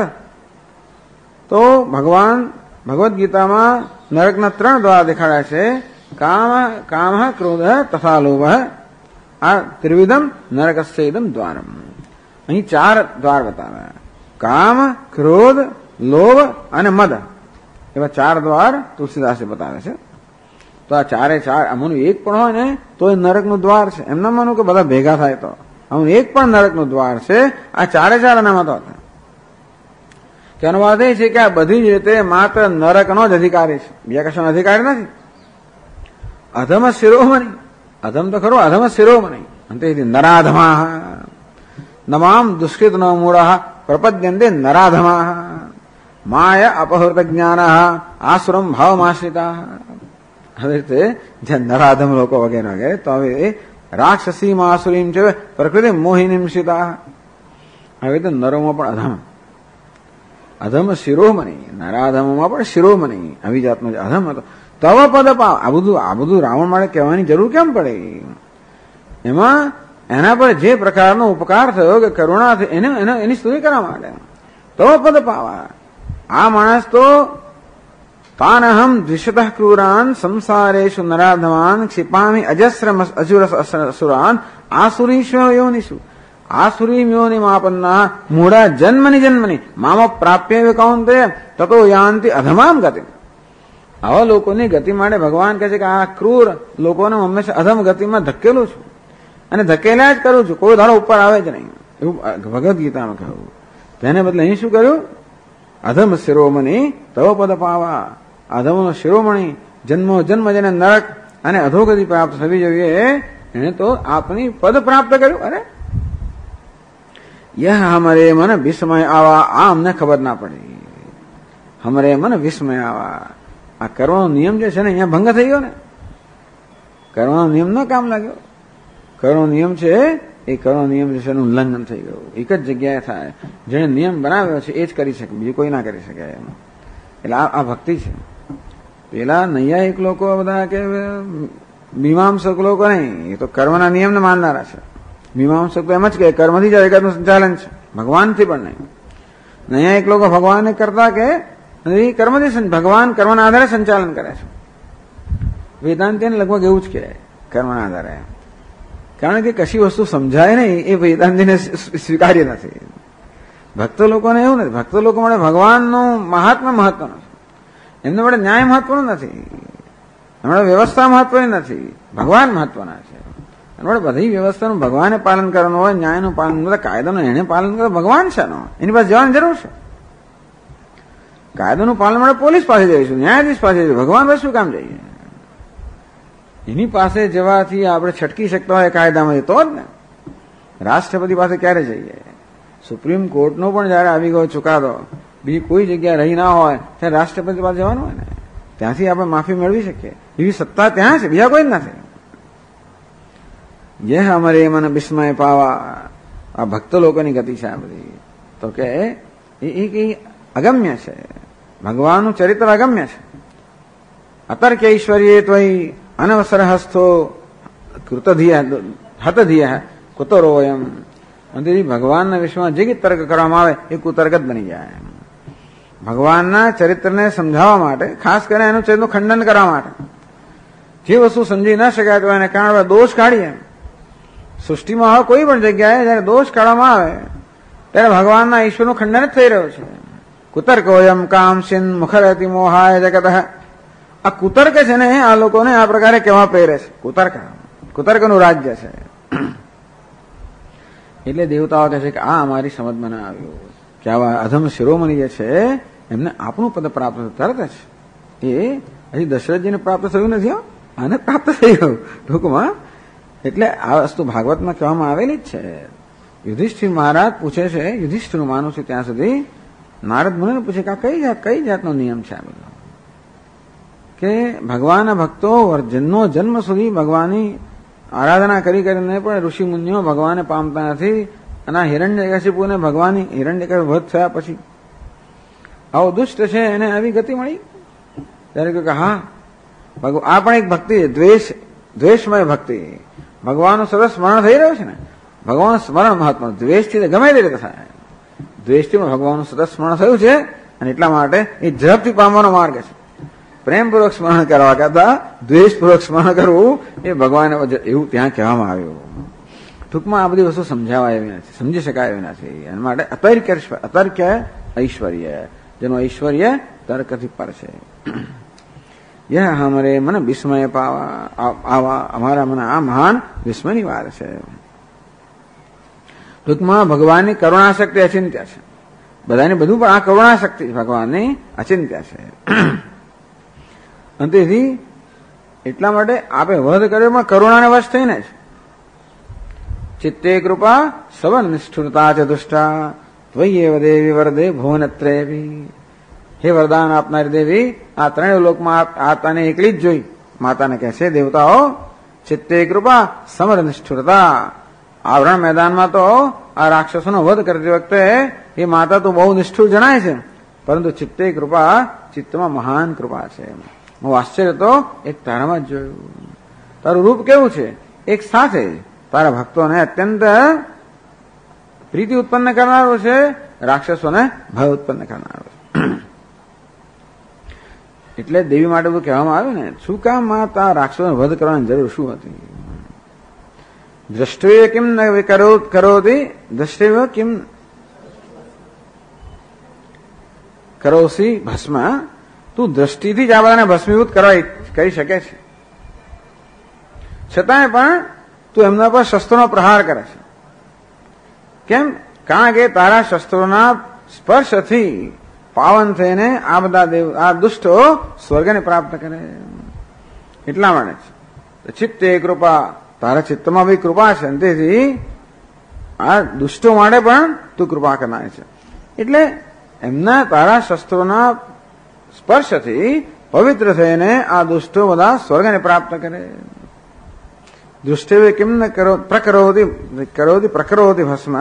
તો ભગવદ્ ગીતામાં નરકના 3 દ્વાર દેખાડ્યા છે. કામ, ક્રોધ તથા લોભ, આ ત્રિવિધમ નરકસ્ય ઇદમ દ્વારમ. અહીં 4 દ્વાર બતાવ્યા: કામ, ક્રોધ, લોભ અને મદ. એવા 4 દ્વાર તુલસીદાસે બતાવે છે. તો આ 4 આમાંનું એક પણ હોય ને તો એ નરકનું દ્વાર છે. એમ ના માનું કે બધા ભેગા થાય તો આનું એક પણ નરકનું દ્વાર છે. આ 4 એનામાં તો હતા. તેનો વાત એ છે કે આ બધી જ રીતે માત્ર નરકનો જ અધિકારી છે, બીજા કશાનો અધિકારી નથી. અધમ શિરોમણી, અધમ તો ખરો, અધમ શિરોમણી. અંતે નરાધમા નમામ દુષ્કૃત નો મૂળા પ્રપદ્યંતે નરાધમા માયા અપહૃત જ્ઞાન આસુરમ ભાવમાશ્રિતા. હવે તે જે નરાધમ લોકો વગેરે વગેરે, તો હવે રાક્ષસીમ આસુરીમ છે પ્રકૃતિ મોહિનીમ સીતા. હવે તો નરોમાં પણ અધમ શિરોમણી, નરાધમોમાં પણ શિરોમણી, આવી જાતનો જે અધમ હતો. તવ પદ પાવ, આ બધું રાવણ માટે કહેવાની જરૂર કેમ પડે? એમાં એના પર જે પ્રકારનો ઉપકાર થયો કે કરુણા થઈ, એની સ્તુતિ કરવા માટે. તવ પદ પાવા, આ માણસ તો તાનહમ દ્વિષતઃ ક્રૂરાન સંસારેષુ નરાધમાન ક્ષિપામિ અજસ્રમ અસુરાન આસુરીશ્વ યોનિષુ આસુરીમ યોનિમાપન્ના મૂઢા જન્મની મામ પ્રાપ્ય કૌંતેય તતો યાંતિ અધમામ ગતિ. આવા લોકોની ગતિ માટે ભગવાન કહે છે કે આ ક્રૂર લોકોને હંમેશા અધમ ગતિમાં ધકેલું છું, અને ધકેલા જ કરું છું, કોઈ ધારો ઉપર આવે જ નહીં, એવું ભગવદ્ ગીતામાં કહ્યું. તેને બદલે અહીં શું કર્યું? અધમ શિરોમણી તવ પદ પાવા, અધમનો શિરોમણી, જન્મો જન્મ જેને નરક અને અધોગતિ પ્રાપ્ત થવી જોઈએ, એને તો આપની પદ પ્રાપ્ત કર્યું. અરે યહ હમરે મન વિસ્મય આવા, આ અમને ખબર ના પડી. હમરે મન વિસ્મય આવા, આ કર્મનો નિયમ જે છે ને અહીંયા ભંગ થઈ ગયો ને. કર્મનો નિયમ ન કામ લાગ્યો. કર્મનો નિયમ છે એ કર્મનો નિયમ જે છે એનું ઉલ્લંઘન થઈ ગયું. એક જ જગ્યાએ થાય, જેને નિયમ બનાવ્યો છે એ જ કરી શકે, બીજું કોઈ ના કરી શકે. એટલે આ ભક્તિ છે. પેલા નૈયાયિક લોકો બધા કે મીમાંસક લોકો નહીં, એ તો કર્મના નિયમને માનનારા છે. મીમાંસક તો એમ જ કે કર્મથી જ જગતનું સંચાલન છે, ભગવાનથી પણ નહીં. નૈયાયિક લોકો ભગવાનને કરતા કે કર્મથી, ભગવાન કર્મના આધારે સંચાલન કરે છે. વેદાંતિને લગભગ એવું જ કહે, કર્મના આધારે. કારણ કે કશી વસ્તુ સમજાય નહીં એ વેદાંતિને સ્વીકાર્ય નથી. ભક્ત લોકોને એવું નથી. ભક્ત લોકો માટે ભગવાનનું મહાત્મા મહત્વનું છે, એમને માટે ન્યાય મહત્વનું નથી, એમને વ્યવસ્થા મહત્વની નથી, ભગવાન મહત્વના છે. એમને બધી વ્યવસ્થાનું ભગવાને પાલન કરવાનું હોય, ન્યાયનું પાલન, બધા કાયદાનું એને પાલન કરે ભગવાન છે. એની પાસે જવાની જરૂર છે. કાયદાનું પાલન માટે પોલીસ પાસે જઈશું, ન્યાયાધીશ પાસે જઈશું, ભગવાન પાસે શું કામ જઈએ? એની પાસે જવાથી આપણે છટકી શકતા હોય કાયદામાંથી તો જ ને. રાષ્ટ્રપતિ પાસે ક્યારે જઈએ? સુપ્રીમ કોર્ટનો પણ જયારે આવી ગયો ચુકાદો, બીજી કોઈ જગ્યા રહી ના હોય ત્યારે રાષ્ટ્રપતિ પાસે જવાનું હોય ને, ત્યાંથી આપણે માફી મેળવી શકીએ. એવી સત્તા ત્યાં છે, બીજા કોઈ જ નથી. યહ અમારે મને વિસ્મય પાવા, આ ભક્ત લોકોની ગતિ છે આ બધી. તો કે એ અગમ્ય છે, ભગવાનનું ચરિત્ર અગમ્ય છે. અતર્ક ઐશ્વર્ય ત્વયી અનવસર હસ્તો કૃતધિય હતધિય કુતરો એમ. અને ભગવાનના વિષયમાં જે કંઈ તર્ક કરવામાં આવે એ કુતર્ક જ બની જાય. ભગવાનના ચરિત્રને સમજાવવા માટે, ખાસ કરીને એનું ચરિત્રનું ખંડન કરવા માટે, જે વસ્તુ સમજી ન શકાય તો એને કારણે દોષ કાઢીએ. સૃષ્ટિમાં હવે કોઈ પણ જગ્યાએ જયારે દોષ કાઢવામાં આવે ત્યારે ભગવાનના ઈશ્વરનું ખંડન જ થઈ રહ્યું છે. કુતર્કોયમ કામશીન મુખરતિ મોહાય જગત. આ કુતર્ક છે ને આ લોકોને આ પ્રકારે કેવા પ્રેરે છે. કુતર્કનું રાજ્ય છે. એટલે દેવતાઓ કહે છે કે આ અમારી સમજમાં ના આવ્યું કે આવા અધમ શિરોમણી જે છે એમને આપણું પદ પ્રાપ્ત તરત જ. એ હજી દશરથજીને પ્રાપ્ત થયું નથી, આને પ્રાપ્ત થઈ ગયું ટૂંકમાં. એટલે આ વસ્તુ ભાગવતમાં કહેવામાં આવેલી જ છે. યુધિષ્ઠિર મહારાજ પૂછે છે, યુધિષ્ઠિરનું માનું છે ત્યાં સુધી, નારદ મુનિને પૂછે કે આ કઈ જાતનો નિયમ છે આ બધો, કે ભગવાનના ભક્તો જન્મ સુધી ભગવાનની આરાધના કરીને પણ ઋષિ મુનિઓ ભગવાનને પામતા નથી. અને આ હિરણ્યકશિપુને ભગવાનની હિરણ્યકશિપુ વધ થયા પછી આવો દુષ્ટ છે એને આવી ગતિ મળી. ત્યારે કહ્યું કે હા, આ પણ એક ભક્તિ છે, દ્વેષમય ભક્તિ. ભગવાનનું સરસ સ્મરણ થઈ રહ્યું છે ને, ભગવાન સ્મરણ મહાત્મા. દ્વેષથી ગમે તે રીતે થાય, દ્વેષથી પણ ભગવાનનું સરસ સ્મરણ થયું છે અને એટલા માટે એ ઝડપથી પામવાનો માર્ગ છે. પ્રેમપૂર્વક સ્મરણ કરવા કરતા દ્વેષપૂર્વક સ્મરણ કરવું એ ભગવાને એવું ત્યાં કહેવામાં આવ્યું. ટૂંકમાં આ બધી વસ્તુ સમજાવાય એવી નથી, સમજી શકાય એવી નથી. એના માટે અતર્ક્ય ઐશ્વર્ય, જેનું ઐશ્વર્ય તર્કથી પર છે. યહ હમરે મને વિસ્મય આવા અમારા મને આ મહાન વિસ્મયની વાત છે. ટૂંકમાં ભગવાનની કરુણાશક્તિ અચિંત્ય છે. બધાને બધું પણ આ કરુણાશક્તિ ભગવાનની અચિંત્ય છે. અને તેથી એટલા માટે આપે વધ કર્યો પણ કરુણાને વશ થઈને જ. ચિત્તે કૃપા સવર્ણ નિષ્ઠુરતા ચ દુષ્ટા ત્વય્યેવ દેવી વરદે ભુવનત્રયવી. હે વરદાન આપનારી દેવી, આ ત્રણેય લોકમાં આ તને એકલી જ જોઈ. માતાને કહે છે દેવતાઓ, ચિત્તે કૃપા સમર નિષ્ઠુરતા. આવરણ મેદાનમાં તો આ રાક્ષસોનો વધ કરતી વખતે એ માતા તો બહુ નિષ્ઠુર જણાય છે, પરંતુ ચિત્તે કૃપા, ચિત્તમાં મહાન કૃપા છે. હું આશ્ચર્ય તો એક તારામાં જ જોયું. તારું રૂપ કેવું છે, એક સાથે તારા ભક્તોને અત્યંત પ્રીતિ ઉત્પન્ન કરનારું છે, રાક્ષસોને ભય ઉત્પન્ન કરનારું છે. એટલે દેવી માટે બધું કહેવામાં આવ્યું ને, શું કામ માતા રાક્ષસોને વધ કરવાની જરૂર શું હતી? દ્રષ્ટવ્ય કિમ ન કરોતિ દ્રષ્ટવ્ય કિમ કરોસી ભસ્મ. તું દ્રષ્ટિથી જ આ બધાને ભસ્મીભૂત કરી શકે છે, છતાંય પણ તું એમના પર શસ્ત્રોનો પ્રહાર કરે છે. કેમ? કારણ કે તારા શસ્ત્રોના સ્પર્શથી પાવન થઈને આ બધા આ દુષ્ટો સ્વર્ગને પ્રાપ્ત કરે એટલા માટે છે. ચિત્તે કૃપા, તારા ચિત્તમાં બી કૃપા છે, તેથી આ દુષ્ટો માટે પણ તું કૃપા કરનાર છે. એટલે એમના તારા શસ્ત્રોના સ્પર્શથી પવિત્ર થઈને આ દુષ્ટો બધા સ્વર્ગને પ્રાપ્ત કરે. દૃષ્ટિવે કિમ ન પ્રકરોતિ ભસ્મ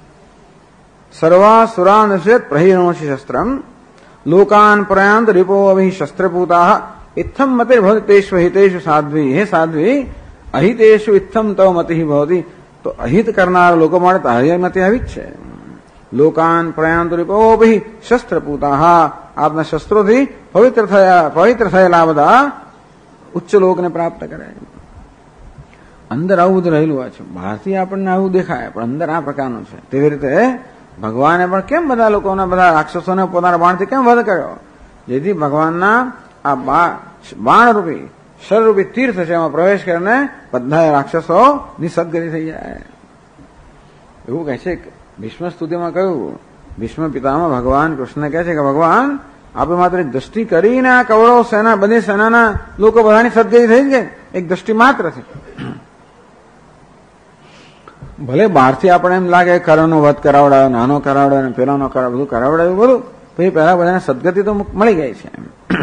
સર્વા સુરાનશ્ચેત પ્રહિણોષિ શસ્ત્રમ લોકાન પ્રયાંત રિપો અભિ શસ્ત્રપૂતા ઇત્થમ મતિર્ભવતિ તેષુ હિતેષુ સાધ્વી. હે સાધ્વી, અહિતેષુ ઇત્થમ તવ મતિ ભવતી. તો અહિત કરનાર લોકો માટે તારી મતિ આવી જ છે. લોકાન પ્રયાંત રિપો અભિ શસ્ત્રપૂતા, આપના શસ્ત્રોથી પવિત્ર થયેલા બધા ઉચ્ચ લોકને પ્રાપ્ત કરે. અંદર આવું બધું રહેલું હોય છે. બહારથી આપણને આવું દેખાય, પણ અંદર આ પ્રકારનું છે. તેવી રીતે ભગવાને પણ કેમ બધા લોકોના, બધા રાક્ષસોને પોતાના બાણથી કેમ વધ કર્યો? જેથી ભગવાનના આ બાણરૂપી શરરૂપી તીર્થ છે એમાં પ્રવેશ કરીને બધા રાક્ષસો ની સદગતિ થઈ જાય. એવું કહે છે, ભીષ્મ સ્તુતિમાં કહ્યું, ભીષ્મ પિતામાં ભગવાન કૃષ્ણ કહે છે કે ભગવાન આપણે માત્ર એક દ્રષ્ટિ કરીને આ કૌરવ સેના, બધી સેનાના લોકો બધાની સદગતિ થઈ જાય, એક દ્રષ્ટિ માત્ર છે. ભલે બહારથી આપણે એમ લાગે કરણનો વધ કરાવડાયો, નાનો કરાવડાયો, પેલાનો બધું કરાવડાયું બધું, પછી પહેલા બધાને સદગતિ તો મળી ગઈ છે.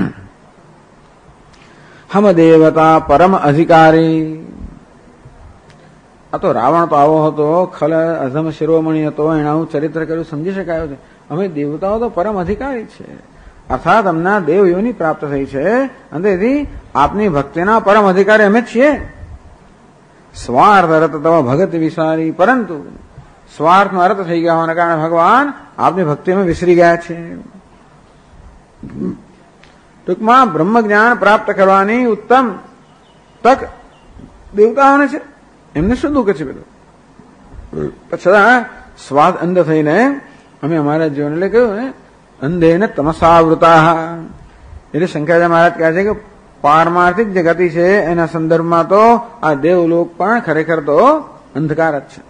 હમ દેવતા પરમ અધિકારી. આ તો રાવણ તો આવો હતો, ખલ અધમ શિરોમણી હતો, એના આવું ચરિત્ર કર્યું સમજી શકાયું છે. અમે દેવતાઓ તો પરમ અધિકારી છે, અર્થાત અમને દેવ યોની પ્રાપ્ત થઈ છે, અને તેથી આપની ભક્તિના પરમ અધિકારી અમે જ છીએ. સ્વાર્થ અર્થ તવ ભગતિ વિસારી, પરંતુ સ્વાર્થનો અર્થ થઈ ગયા હોવાના કારણે ભગવાન આપની ભક્તિમાં વિસરી ગયા છે. ટૂંકમાં બ્રહ્મ જ્ઞાન પ્રાપ્ત કરવાની ઉત્તમ તક દેવતાઓને છે, એમને શું દુઃખ છે બધું. છતાં સ્વાદ અંધ થઈને અમે અમારા જીવન, એટલે કહ્યું ને અંધેને તમસાવૃતા, એટલે શંકરાચાર્ય મહારાજ કહે છે કે પારમાર્થિક જે ગતિ છે એના સંદર્ભમાં તો આ દેવલોક પણ ખરેખર તો અંધકાર જ છે.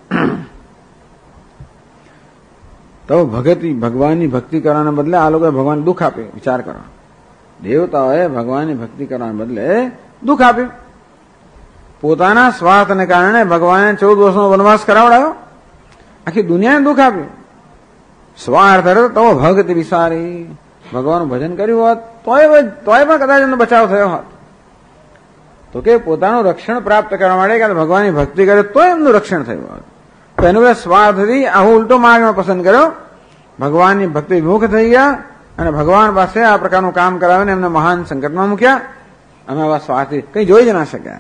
તો ભગવાનની ભક્તિ કરવાના બદલે આ લોકોએ ભગવાન દુઃખ આપ્યું. વિચાર કરો, દેવતાઓએ ભગવાનની ભક્તિ કરવાના બદલે દુઃખ આપ્યું. પોતાના સ્વાર્થને કારણે ભગવાને 14 વર્ષનો વનવાસ કરાવડાયો, આખી દુનિયાને દુઃખ આપ્યું. સ્વાર્થ તો ભક્તિ વિસારી, ભગવાનનું ભજન કર્યું હોત તોય પણ કદાચ એમનો બચાવ થયો હોત. તો કે પોતાનું રક્ષણ પ્રાપ્ત કરવા માટે કે ભગવાનની ભક્તિ કરે તો એમનું રક્ષણ થયું હોત. તો એનું સ્વાર્થથી આવો ઉલટો માર્ગમાં પસંદ કર્યો, ભગવાનની ભક્તિ વિમુખ થઈ ગયા અને ભગવાન પાસે આ પ્રકારનું કામ કરાવીને એમને મહાન સંકટમાં મૂક્યા. અમે આવા સ્વાર્થી કઈ જોઈ જ ના શક્યા.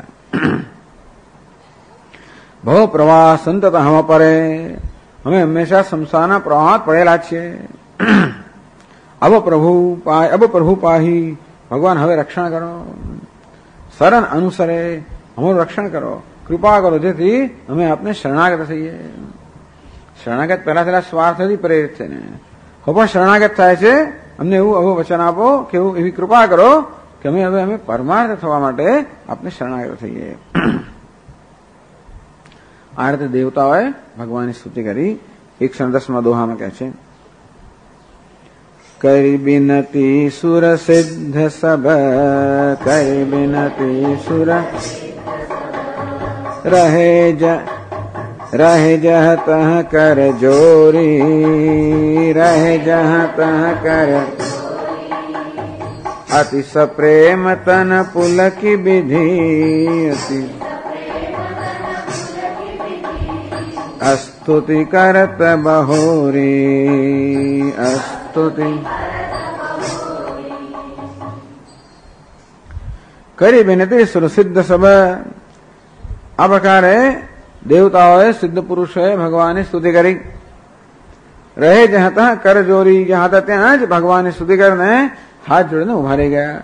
ભવ પ્રવાહ સંતત હમ પરે, અમે હંમેશા સંસારના પ્રવાહ પડેલા છીએ. અબ પ્રભુ પાહી, ભગવાન હવે રક્ષણ કરો. શરણ અનુસરે, અમારું રક્ષણ કરો, કૃપા કરો, જેથી અમે આપને શરણાગત થઈએ. શરણાગત પહેલા સ્વાર્થથી પ્રેરિત થઈને પણ શરણાગત થાય છે. અમને એવું વચન આપો કે એવી કૃપા કરો કે અમે પરમાર્થ થવા માટે આપને શરણાગત થઈએ. આ રીતે દેવતાઓએ ભગવાનની સ્તુતિ કરી. 110માં દોહામાં કહે છે, કરી બિનતી સુર સિદ્ધ સબ, કરી બિનતી સુર રહે જહ તહ કર જોરી, રહે જહ તહ કર અતિ સપ્રેમ તન પુલકી વિધિ, અતિ અસ્તુતિ કરત બહોરી, અસ્તુતિ કરી વિનતી સુરસિદ્ધ સબ. આ પ્રકારે દેવતાઓએ સિદ્ધ પુરુષોએ ભગવાનની સ્તુતિ કરી. રહે જ્યાં હતા કર જોરી, જ્યાં હતા ત્યાં જ ભગવાનની સ્તુતિ કરીને હાથ જોડીને ઉભા રહી ગયા.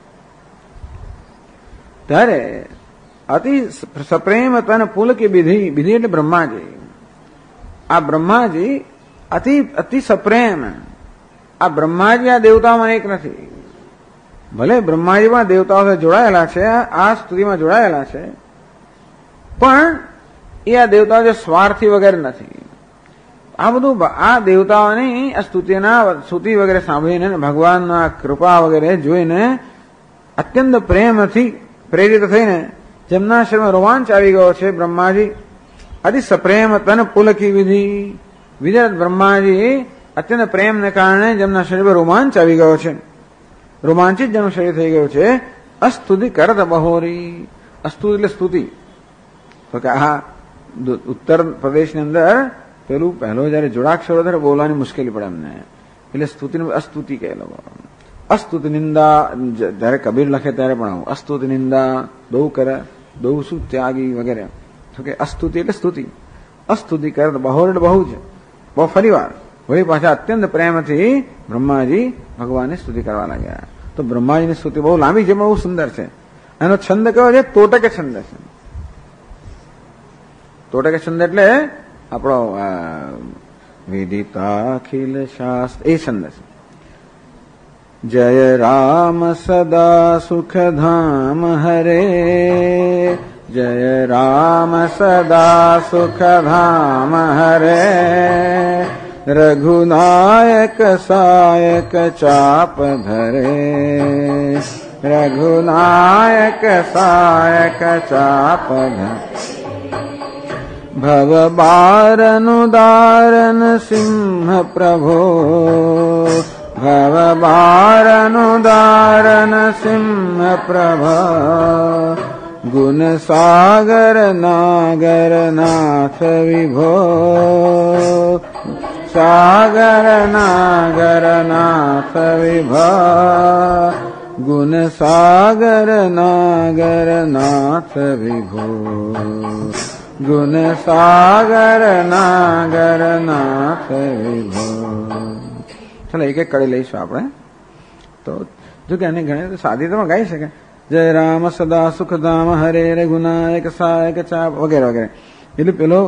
ત્યારે અતિ સપ્રેમ તન પુલકી વિધિ એટલે બ્રહ્માજી. આ બ્રહ્માજી અતિ સપ્રેમ. આ બ્રહ્માજી આ દેવતાઓમાં એક નથી. ભલે બ્રહ્માજીમાં દેવતાઓ સાથે જોડાયેલા છે, આ સ્તુતિમાં જોડાયેલા છે, પણ એ આ દેવતાઓ જે સ્વાર્થી વગેરે નથી. આ બધું આ દેવતાઓની આ સ્તુતિ વગેરે સાંભળીને ભગવાનના કૃપા વગેરે જોઈને અત્યંત પ્રેમથી પ્રેરિત થઈને જેમના શરીરમાં રોમાંચ આવી ગયો છે. બ્રહ્માજી અતિ સપ્રેમ તન પુલકી વિધિ, વિધિરત બ્રહ્માજી અત્યંત પ્રેમને કારણે જેમના શરીરમાં રોમાંચ આવી ગયો છે, રોમાંચિત જેનું શરીર થઈ ગયું છે. અસ્તુતિ કરત બહોરી, અસ્તુતિ એટલે સ્તુતિ. તો કે આ ઉત્તર પ્રદેશની અંદર પેલું પહેલો જયારે જોડાક્ષરો ત્યારે બોલવાની મુશ્કેલી પડે એમને, એટલે સ્તુતિને અસ્તુતિ કહે લોકો. અસ્તુતિ નિંદા જયારે કબીર લખે ત્યારે પણ આવું અસ્તુતિ નિંદા દૌ કરે, દૌ શું ત્યાગી વગેરે. તો કે અસ્તુતિ એટલે સ્તુતિ. અસ્તુતિ કરે તો બહુ એટલે બહુ છે, બહુ ફરીવાર. વળી પાછા અત્યંત પ્રેમથી બ્રહ્માજી ભગવાનની સ્તુતિ કરવા લાગ્યા. તો બ્રહ્માજીની સ્તુતિ બહુ લાંબી છે, બહુ સુંદર છે. એનો છંદ કયો છે? તોટક છંદ છે. તોટક છંદ એટલે આપણો વિદિતાખિલ શાસ્ત્ર એ છંદ છે. જય રામ સદા સુખધામ હરે, જય રામ સદા સુખધામ હરે, રઘુનાયક સાયક ચાપ ધરે, રઘુનાયક સાયક ચાપ ધરે, ભવ બારનું દારન સિંહ પ્રભો, ભવ બારનું દારન સિંહ પ્રભા, ગુણ સાગર નાગર નાથ વિભો, સાગર નાગર નાથ વિભા, ગુણ સાગર નાગર નાથ વિભો ગુણ સાગર નાગર નાથ વિભો. ચાલો એક એક કડી લઈશું આપણે. તો જો કે આને ઘણી સાદી તમે ગાઈ શકે. જય રામ સદા સુખધામ હરે રઘુનાયક સહાયક ચાપ વગેરે વગેરે. એટલે પેલો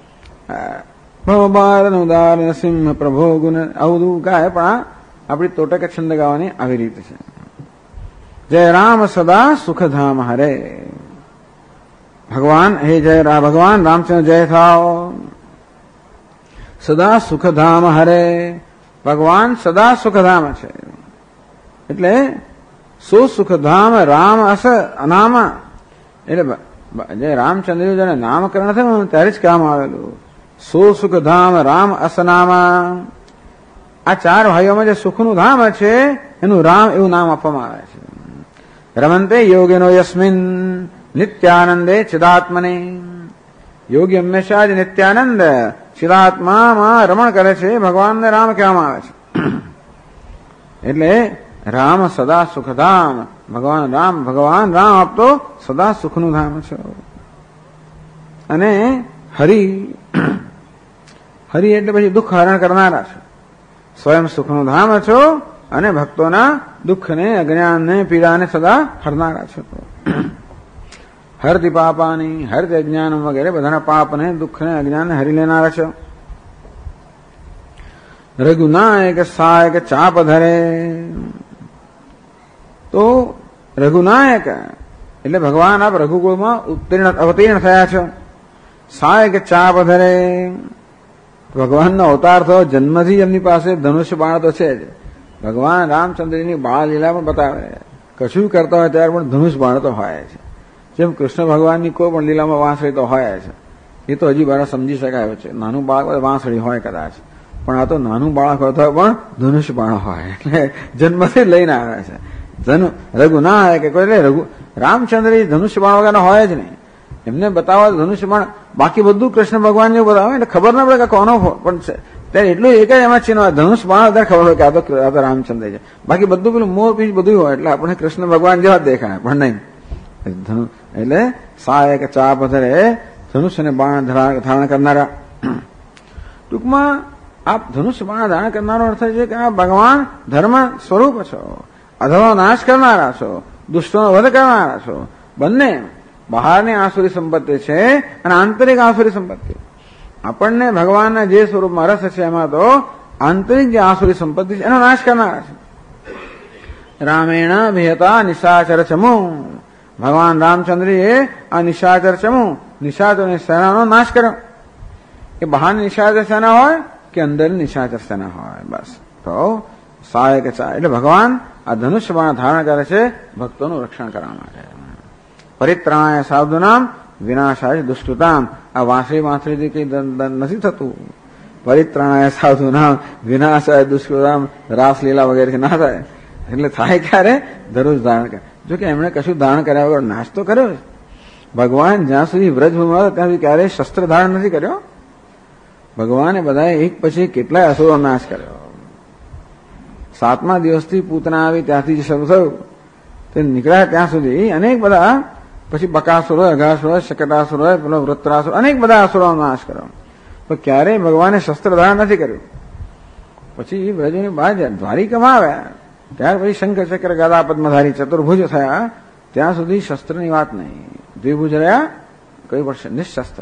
ભવબાર ઉદાર નરસિંહ પ્રભો ગુણ આવું બધું ગાય, પણ આપણી તોટક છંદ ગાવાની આવી રીતે છે. જય રામ સદા સુખધામ હરે. ભગવાન હે જય ભગવાન રામચંદ્ર જય થાઓ. સદા સુખધામ હરે. ભગવાન સદા સુખધામ છે. એટલે સુખધામ રામ અસ અનામા. એટલે જે રામચંદ્ર જેને નામકરણ થયું ત્યારે જ કહેવામાં આવેલું સુખધામ રામ અસનામા. આ ચાર ભાઈઓમાં જે સુખનું ધામ છે એનું રામ એવું નામ આપવામાં આવે છે. રમંતે યોગીનો યસ્મિન નિત્યાનંદે ચિદાત્મને. યોગી હંમેશા જ નિત્યાનંદ ચિદાત્મામાં રમણ કરે છે. ભગવાનને રામ કહેવામાં આવે છે. એટલે રામ સદા સુખધામ. ભગવાન રામ આપતો સદા સુખનું ધામ છે. અને હરિ એટલે પછી દુઃખ હરણ કરનારા છે. સ્વયં સુખનું ધામ છો અને ભક્તોના દુઃખને અજ્ઞાનને પીડાને સદા હરનારા છે. હરતી પાપાની હરતી અજ્ઞાન વગેરે બધાના પાપને દુઃખને અજ્ઞાનને હરી લેનારા છે. રઘુનાયક સહાયક ચાપ ધરે. તો રઘુનાયક એટલે ભગવાન આપ રઘુકુળમાં અવતીર્ણ થયા છો. સહાયક ચાપ ધરે. ભગવાનનો અવતાર થયો જન્મથી એમની પાસે ધનુષ્ય બાણ તો છે જ. ભગવાન રામચંદ્રની બાળ લીલા પણ બતાવે. કશું કરતા હોય ત્યારે પણ ધનુષ બાણ તો હોય છે. જેમ કૃષ્ણ ભગવાનની કોઈ પણ લીલામાં વાંસળી તો હોય છે. એ તો હજી બરાબર સમજી શકાય છે. નાનું બાળક વાંસળી હોય કદાચ, પણ આ તો નાનું બાળક હોય તો પણ ધનુષ બાણ હોય. એટલે જન્મથી લઈને આવે છે. રઘુનાયક એટલે રામચંદ્ર ધનુષ્ય બાણ વગર હોય જ નહીં. એમને બતાવવા ધનુષ્ય બાણ, બાકી બધું કૃષ્ણ ભગવાનને બતાવે એટલે ખબર ના પડે કે કોનો પણ છે. ત્યારે એટલું એક જ એમાં ચિહ્ન હોય. ધનુષ બાણ વધારે ખબર હોય કે આ તો રામચંદ્ર છે. બાકી બધું પેલું મોર પીછ બધું હોય એટલે આપણે કૃષ્ણ ભગવાન જેવા જ દેખાય, પણ નહીં. એટલે સહાયક ચાપ ધરે. ધનુષ્યને બાણ ધારણ કરનારા. ટૂંકમાં આપ ધનુષ્ય બાણ ધારણ કરનારો અર્થ છે કે આ ભગવાન ધર્મ સ્વરૂપ છો. અધર્મનો નાશ કરનારા છો. દુષ્ટોનો વધ કરનારા છો. બંને બહારની આસુરી સંપત્તિ છે અને આંતરિક આસુરી સંપત્તિ. આપણને ભગવાનના જે સ્વરૂપમાં રસ છે એમાં તો આંતરિક જે આસુરી સંપત્તિ છે એનો નાશ કરનારા છે. રામેણ વિહતા નિશાચર ચમુ. ભગવાન રામચંદ્રએ આ નિશાચર ચમુ નિશાચરની સેનાનો નાશ કર્યો. એ બહારની નિશાચર સેના હોય કે અંદર નિશાચર સેના હોય, બસ. તો સહાયક એટલે ભગવાન આ ધનુષ્ય બાણ ધારણ કરે છે ભક્તોનું રક્ષણ કરવા માટે. પરિત્રાણાય સાધુનામ વિનાશાય દુષ્કૃતામ. આ વાંસળી વાંસળીથી કઈ નથી થતું. પરિત્રાણાય સાધુનામ વિનાશાય દુષ્કૃતામ. રાસલીલા વગેરે ના થાય. એટલે થાય ક્યારે? ધનુષ ધારણ કરે. જો કે એમણે કશું ધારણ કર્યા વગર નાશ તો કર્યો. ભગવાન જ્યાં સુધી વ્રજભૂમિમાં હતા ત્યાં સુધી ક્યારેય શસ્ત્ર ધારણ નથી કર્યો. ભગવાને બધાએ એક પછી કેટલાય અસુરો નાશ કર્યો. 7મા દિવસથી પૂતના આવી ત્યાંથી શરૂ થયું તે નીકળ્યા ત્યાં સુધી અનેક બધા, પછી બકાસુર હોય, અઘાસુર હોય, શકટાસુર હોય, પેલો વૃત્રાસુર, અનેક બધા અસુરોનો નાશ કર્યો. પણ ક્યારેય ભગવાને શસ્ત્ર ધારણ નથી કર્યું. પછી વ્રજોની બહાર દ્વારિકામાં આવ્યા ત્યાર પછી શંકર ચક્ર ગદા પદ્મધારી ચતુર્ભુજ થયા ત્યાં સુધી શસ્ત્રની વાત નહીં. દ્વિભુજ રહ્યા, કઈ વર્ષ નિશસ્ત્ર.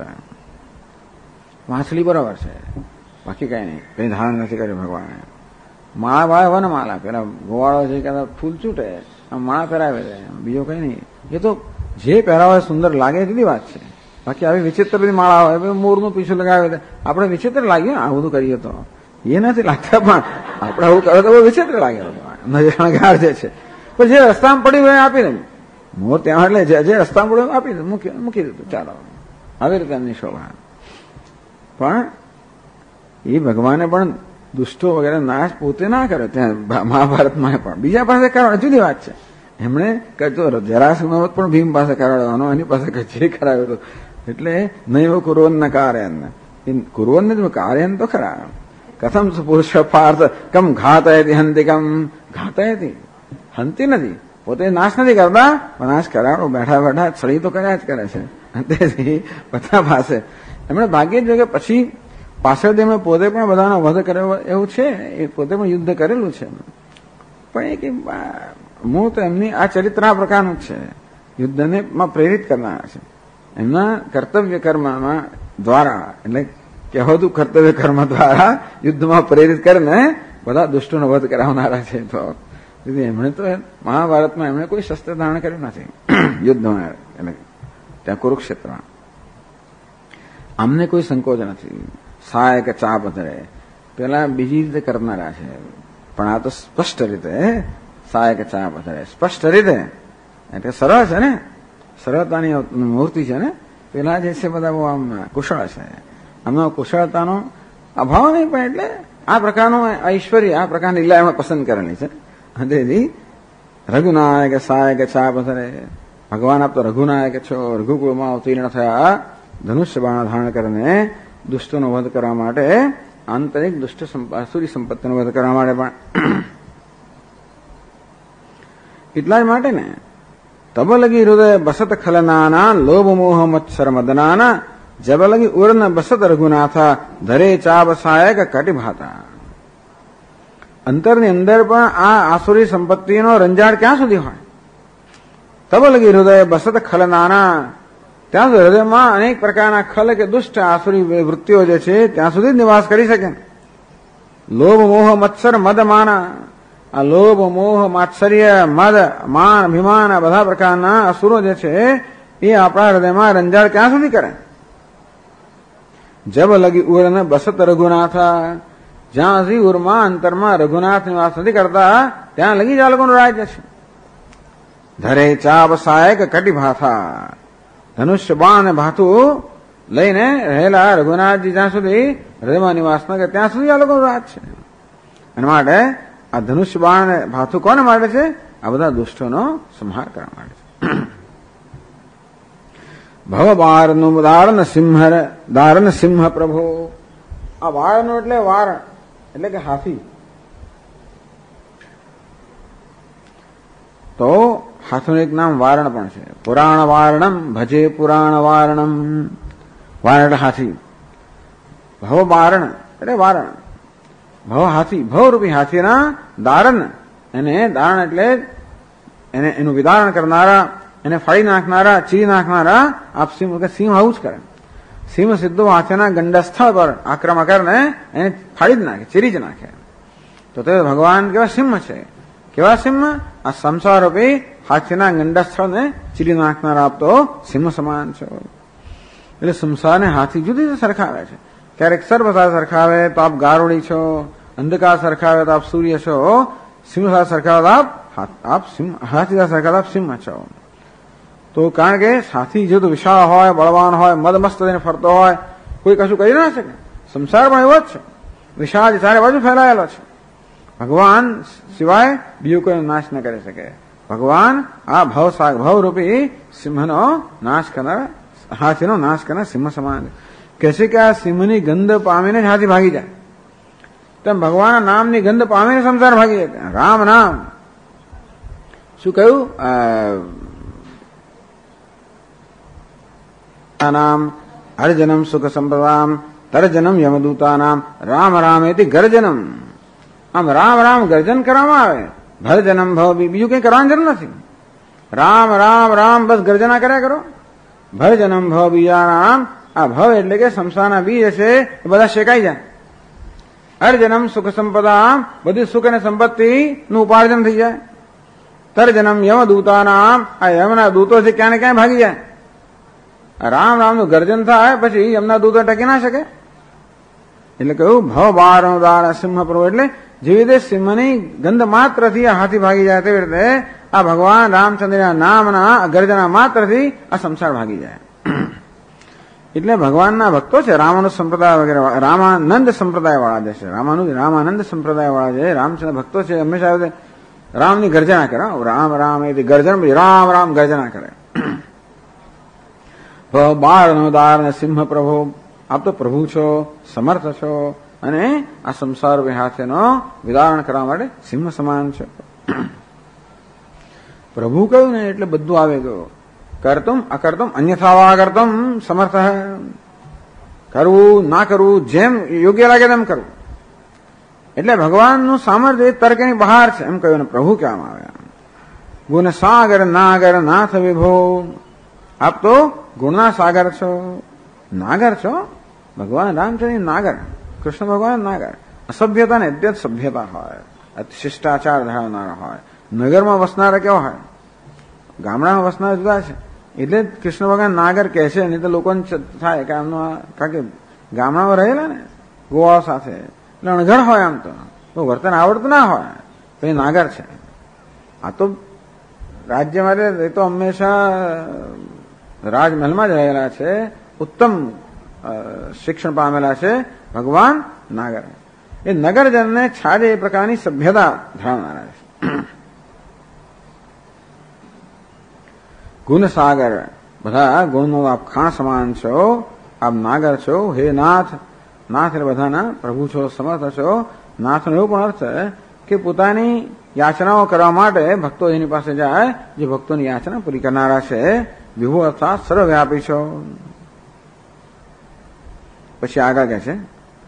વાંસળી બરાબર છે, બાકી કઈ નહીં. કઈ ધારણ નથી કર્યું ભગવાને. માળા વાળે વનમાળા, પેલા ગોવાળો છે કે ફૂલ છૂટે માળા પહેરાવે છે, બીજો કઈ નહીં. એ તો જે પહેરાવે સુંદર લાગે એટલી વાત છે. બાકી આવી વિચિત્ર બધી માળા હોય, મોરનું પીછું લગાવે આપણે વિચિત્ર લાગ્યું. આ બધું કરીએ તો એ નથી લાગતા, પણ આપણે આવું કરે તો બહુ વિચિત્ર લાગે. નજરણગાર જે છે પણ જે રસ્તામાં પડ્યું હોય આપી દે. મોર ત્યાં એટલે જે રસ્તામાં પડ્યું આપી દે, મૂકી દીધું, ચાલો. આવી રીતે એમની શોભા. પણ એ ભગવાને પણ દુષ્ટો વગેરે નાશ પોતે ના કર્યો ત્યાં મહાભારતમાં. પણ બીજા પાસે કરાવડે જુદી વાત છે. એમણે કહ્યું જરાસંઘ પણ ભીમ પાસે કરાવડવાનો, એની પાસે જે કરાવ્યો હતો. એટલે નૈવ કુર્વન કાર્યન, કુર્વન કાર્યન તો ખરા. કથમ પુરુષ પાર્થ કમ ઘાતયતી હંતિ કમ. ઘાતયતી હંતી નથી, પોતે નાશ નથી કરતા, પણ નાશ કરાવડો બેઠા બેઠા છળી તો કર્યા જ કરે છે. તેથી બધા પાસે એમણે ભાગ્યે જ કે પછી પાછળથી એમણે પોતે પણ બધાનો વધ કર્યો એવું છે, એ પોતે પણ યુદ્ધ કરેલું છે. પણ એ કે મૂળ તો એમની આ ચરિત્ર આ પ્રકારનું જ છે, યુદ્ધને માં પ્રેરિત કરનારા છે. એમના કર્તવ્ય કર્મમાં દ્વારા, એટલે કહેવાતું કર્તવ્ય કર્મ દ્વારા યુદ્ધમાં પ્રેરિત કરીને બધા દુષ્ટોનો વધ કરાવનારા છે. તો એમણે તો મહાભારતમાં એમણે કોઈ શસ્ત્ર ધારણ કર્યું નથી યુદ્ધમાં, એટલે ત્યાં કુરુક્ષેત્રમાં અમને કોઈ સંકોચ નથી. સાય કે ચાપ ધરે પેલા બીજી રીતે કરનારા છે, પણ આ તો સ્પષ્ટ રીતે સાય કે ચાપ ધરે સ્પષ્ટ રીતે, એટલે સરળ છે ને, સરળતાની મૂર્તિ છે ને. પેલા જે છે બધા બહુ આમ કુશળ છે, આમનો કુશળતાનો અભાવ નહીં, પણ એટલે આ પ્રકારનું ઐશ્વર્ય, આ પ્રકારની લીલા એમાં પસંદ કરેલી છે. તેથી રઘુનાયક સાય કે ચાપ ધરે, ભગવાન આપ તો રઘુનાયક છો, રઘુકુળમાં અવતીર્ણ થયા, ધનુષ્ય બાણ ધારણ કરીને દુષ્ટોનો વધ કરવા માટે, આંતરિક દુષ્ટ આસુરી સંપત્તિનો વધ કરવા માટે પણ એટલા જ માટે ને તબલગી હૃદય બસત ખલનાના લોભ મોહ મત્સર મદનાના જબલગી ઉર્ન બસત રઘુનાથા ધરે ચાપ સાયક કટિભાતા. અંતરની અંદર પણ આ આસુરી સંપત્તિનો રંજાડ ક્યાં સુધી હોય? તબલગી હૃદય બસત ખલનાના, ત્યાં સુધી હૃદયમાં અનેક પ્રકારના ખલ કે દુષ્ટ આસુરી વૃત્તિઓ જે છે ત્યાં સુધી જ નિવાસ કરી શકે. લોભ મોહ મત્સર મદ માના, આ લોભ મોહ માત્સર્ય મદ માન અભિમાન આ બધા પ્રકારના અસુરો જે છે એ આપણા હૃદયમાં રંજાડ ક્યાં સુધી કરે? જબ લગી ઉર્ન બસત રઘુનાથા, જ્યાં સુધી ઉરમાં અંતરમાં રઘુનાથ નિવાસ નથી કરતા ત્યાં લગી જ આ લોકોનું રાજ્ય છે. ધરે ચાપ સાયક કટિભાથા, ધનુષ્ય બાણ ભાથુ લઈને રહેલા રઘુનાથજી જ્યાં સુધી હૃદયમાં નિવાસ ન કરે ત્યાં સુધી આ લોકોનું રાજ છે. એના માટે આ ધનુષ્ય બાણ ભાથુ કોને માટે છે? આ બધા દુષ્ટોનો સંહાર કરવા માટે છે. ભવ બારનું દારણ સિંહ પ્રભુ, આ વાળનું એટલે વારણ એટલે કે હાથી. તો હાથીનું એક નામ વારણ પણ છે. પુરાણ વારણમ ભજે પુરાણ વારણમ, વારણ એટલે હાથી. ભવ બારણ એટલે વારણ, ભવ હાથી, ભવરૂપી હાથીના દારણ, એને દારણ એટલે એને એનું વિદારણ કરનારા, એને ફાડી નાખનારા, ચીરી નાખનારા. આપ સિંહ આવું જ કરે. સિંહ સીધો હાથીના ગંડસ્થળ પર આક્રમણ કરીને એને ફાડી જ નાખે, ચીરી જ નાખે. તો તે ભગવાન કેવા સિંહ છે? કેવા સિંહ? આ સંસારરૂપી હાથીના ગંડસ્થળને ચીરી નાખનારા આપ તો સિંહ સમાન છો. એટલે સંસારને હાથી જુદી જુદી સરખાવે છે. ક્યારેક સર્વતા સરખાવે તો આપ ગારુડી છો, અંધકાર સરખાવે તો આપ સૂર્ય છો, સિંહ સરખાવે તો આપ હાથી સરખાવે આપ સિંહ છો. તો કારણ કે હાથી જો તો વિશાળ હોય, બળવાન હોય, મદમસ્ત થઈને ફરતો હોય, કોઈ કશું કરી ના શકે. સંસાર પણ એવો જ છે, વિશાળ ચારે બાજુ ફેલાયેલો છે. ભગવાન સિવાય બીજું કોઈ નાશ ન કરી શકે. ભગવાન આ ભવરૂપી સિંહનો નાશ કરનાર, હાથીનો નાશ કરનાર સિંહ સમાન કહે છે કે આ સિંહની ગંધ પામીને જ હાથી ભાગી જાય, તેમ ભગવાનના નામની ગંધ પામીને સંસાર ભાગી જાય. રામ નામ શું કહ્યું? નામ હરજનમ સુખ સંપદામ તરજનમ યમદૂતાનામ રામ રામ એથી ગર્જનમ. આમ રામ રામ ગર્જન કરવામાં આવે, ભરજનમ ભવ બીજું કઈ કરવાની જરૂર નથી. રામ રામ રામ બસ ગર્જના કર્યા કરો. ભરજનમ ભવ બીજા નામ, આ ભવ એટલે કે સંસારના બીજ છે એ બધા શેકાઈ જાય. હરજનમ સુખ સંપદામ, બધી સુખ અને સંપત્તિ નું ઉપાર્જન થઈ જાય. તરજનમ યમદૂતાનામ, આ યમના દૂતો છે ક્યાં ને ક્યાં ભાગી જાય. રામ રામ નું ગર્જન થાય પછી એમના દૂતો ટકી ના શકે. એટલે કહ્યું ભવ બાર દાર સિંહ પ્રભુ, એટલે જેવી રીતે સિંહની ગંધ માત્રથી આ હાથી ભાગી જાય તેવી રીતે આ ભગવાન રામચંદ્રના નામના ગર્જના માત્રથી આ સંસાર ભાગી જાય. એટલે ભગવાનના ભક્તો છે, રામાનુજ સંપ્રદાય વગેરે, રામાનંદ સંપ્રદાય વાળા જે છે, રામાનંદ સંપ્રદાય વાળા જે રામચંદ્ર ભક્તો છે, હંમેશા રામની ગર્જના કરે. રામ રામ એ ગર્જન, રામ રામ ગર્જના કરે. બાર નો દાર સિંહ પ્રભુ, આપ તો પ્રભુ છો, સમર્થ છો, અને આ સંસાર હાથેનો વિદારણ કરવા માટે સિંહ સમાન છે. પ્રભુ કહ્યું ને એટલે બધું આવે ગયું. કરતું અકર્તું અન્યથા વા કરતું સમર્થ. કરવું ના કરવું જેમ યોગ્ય લાગે તેમ કરવું. એટલે ભગવાનનું સામર્થ્ય તર્કની બહાર છે એમ કહ્યું ને પ્રભુ કહેવામાં આવ્યા. ગુણ સાગર નાગર નાથ વિભો. આપ તો ગુણના સાગર છો, નાગર છો. ભગવાન રામચંદ્ર નાગર, કૃષ્ણ ભગવાન નાગર. અસભ્યતા ને અદ્યત સભ્યતા હોય, શિષ્ટાચાર ધરાવનારા હોય. નગરમાં વસનારા કેવા હોય, ગામડામાં વસનારા જુદા છે. એટલે જ કૃષ્ણ ભગવાન નાગર કહે છે. નહીં તો લોકોને થાય કે આમનો કારણ કે ગામડામાં રહેલા ને ગોવાઓ સાથે એટલે અણઘડ હોય. આમ તો વર્તન આવડતું ના હોય તો એ નાગર છે. આ તો રાજ્યમાં એ તો હંમેશા રાજમહેલમાં જ રહેલા છે, ઉત્તમ શિક્ષણ પામેલા છે. ભગવાન નાગર એ નગરજનને છાજે એ પ્રકારની સભ્યતા ધરાવનારા છે. ગુણ સાગર, બધા ગુણનો આપ ખાણ સમાન છો, આપ નાગર છો. હે નાથ, નાથ એટલે બધાના પ્રભુ છો, સમર્થ છો. નાથનો એવો પણ અર્થ કે પોતાની યાચનાઓ કરવા માટે ભક્તો એની પાસે જાય, જે ભક્તોની યાચના પૂરી કરનારા છે. વિભુ અર્થાત સર્વવ્યાપી છો. પછી આગળ કહે છે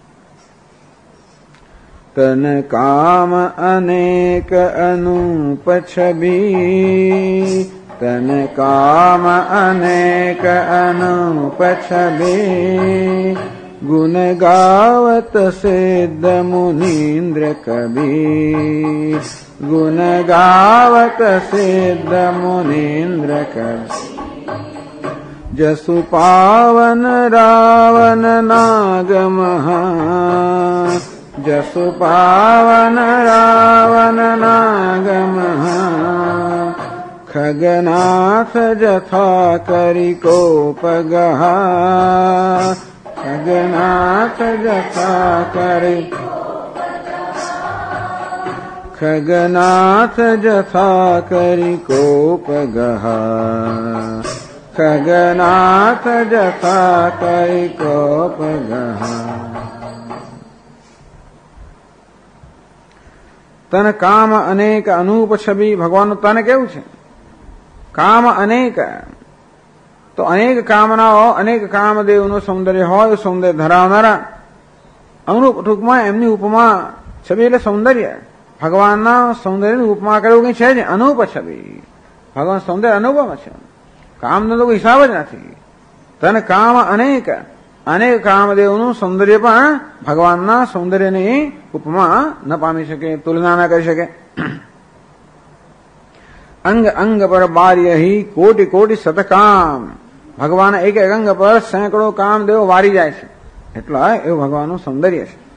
તન કામ અનેક અનુપ છબી. તન કામ અનેક અનુપ છબી. ગુણ ગાવત સિદ્ધ મુનીન્દ્ર કબીર. ગુણ ગાવત સિદ્ધ મુનીન્દ્ર કબીર. જસુ પાવન રાવન નાગ મહા. જસુ પાવન રાવન નાગ મહા. ખગનાથ જથા કરી કોપ ગહા. ખગનાથ જથા કરી. ખગનાથ જથા કરી કોપ ગહા. ખગનાથ જથા કરી કોપ ગહા. તન કામ અનેક અનુપ છબી. ભગવાનનું તન કેવું છે? કામ અનેક. તો અનેક કામનાઓ, અનેક કામદેવનું સૌંદર્ય હોય, સૌંદર્ય ધરાવનારા. અનુરૂપ ટૂંકમાં એમની ઉપમા, છબી એટલે સૌંદર્ય. ભગવાનના સૌંદર્યની ઉપમા કરવું કઈ છે જ અનુપ છબી. ભગવાન સૌંદર્ય અનુપમ છે. કામનો તો કોઈ હિસાબ જ નથી. તન કામ અનેક, અનેક કામદેવનું સૌંદર્ય પણ ભગવાનના સૌંદર્યની ઉપમા ન પામી શકે, તુલના ન કરી શકે. અંગ અંગ પર બાર્ય હિ કોટી કોટી સતકામ. ભગવાન એક એક અંગ પર સેંકડો કામદેવો વારી જાય છે. એટલા એવું ભગવાનનું સૌંદર્ય છે.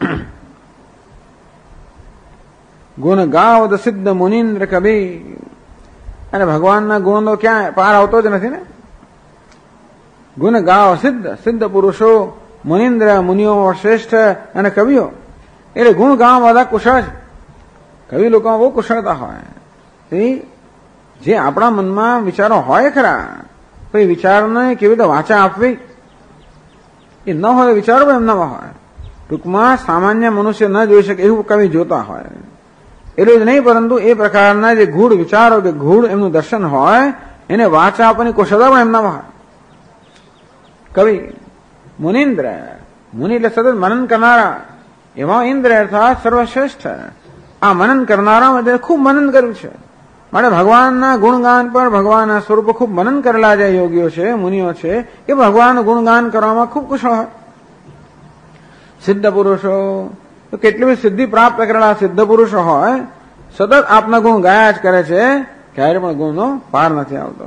ગુણ ગાવદ સિદ્ધ મુનીન્દ્ર કબીર. અને ભગવાનના ગુણનો ક્યાં પાર આવતો જ નથી ને. ગુણ ગાવ સિદ્ધ, સિદ્ધ પુરુષો, મુનિન્દ્ર મુનિઓ શ્રેષ્ઠ અને કવિઓ. એટલે ગુણ ગાવ બધા કુશળ છે. કવિ લોકોમાં બહુ કુશળતા હોય. જે આપણા મનમાં વિચારો હોય ખરા, તો એ વિચારોને કેવી રીતે વાચા આપવી, એ ન હોય વિચારો પણ એમનામાં હોય. ટૂંકમાં સામાન્ય મનુષ્ય ન જોઈ શકે એવું કવિ જોતા હોય. એટલું જ નહીં, પરંતુ એ પ્રકારના જે ગૂઢ વિચારો કે ગૂઢ એમનું દર્શન હોય, એને વાચા આપવાની કુશળતા પણ એમનામાં હોય. કવિ મુનિન્દ્ર, મુનિ એટલે સતત મનન કરનારા. એમાં ઇન્દ્ર અર્થાત સર્વશ્રેષ્ઠ. આ મનન કરનારા ખૂબ મનન કર્યું છે. માટે ભગવાનના ગુણગાન પર, ભગવાનના સ્વરૂપ ખૂબ મનન કરેલા જે યોગીઓ છે, મુનિઓ છે, એ ભગવાનનું ગુણગાન કરવામાં ખૂબ કુશળ હોય. સિદ્ધ પુરુષો તો કેટલી બધી સિદ્ધિ પ્રાપ્ત કરેલા સિદ્ધ પુરુષો હોય, સતત આપના ગુણ ગાયા જ કરે છે. ક્યારે પણ ગુણનો પાર નથી આવતો.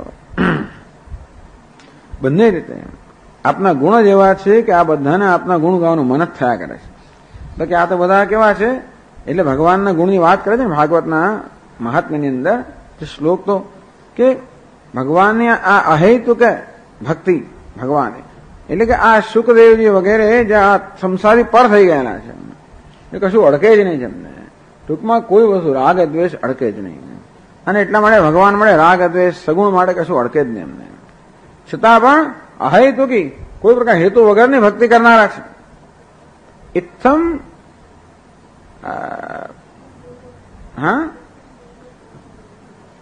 બંને રીતે આપના ગુણ જ એવા છે કે આ બધાને આપના ગુણ ગાવાનું મન જ થયા કરે છે. તો કે આ તો બધા કેવા છે, એટલે ભગવાનના ગુણની વાત કરે છે ભાગવતના મહાત્મ્યની અંદર જે શ્લોક, તો કે ભગવાનની આ અહેતુક ભક્તિ ભગવાન, એટલે કે આ શુકદેવજી વગેરે જે આ સંસારી પર થઈ ગયેલા છે, એ કશું અડકે જ નહીં જેમને. ટૂંકમાં કોઈ વસ્તુ રાગ દ્વેષ અડકે જ નહીં. અને એટલા માટે ભગવાન મળે રાગ દ્વેષ સગુણ માટે કશું અડકે જ નહીં એમને. છતાં પણ અહેતુકી કોઈ પ્રકાર હેતુ વગરની ભક્તિ કરનારા છે. ઇત્થમ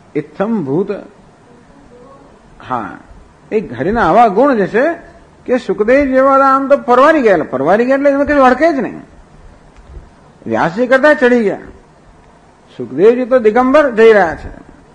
ઇત્થમ ભૂત. હા, એ હરિના આવા ગુણ જે છે કે સુખદેવ જેવા આમ તો પરવારી ગયા એટલે એમાં કઈ વળકે જ નહીં. વ્યાસજી કરતા ચડી ગયા. સુખદેવજી તો દિગંબર જઈ રહ્યા છે,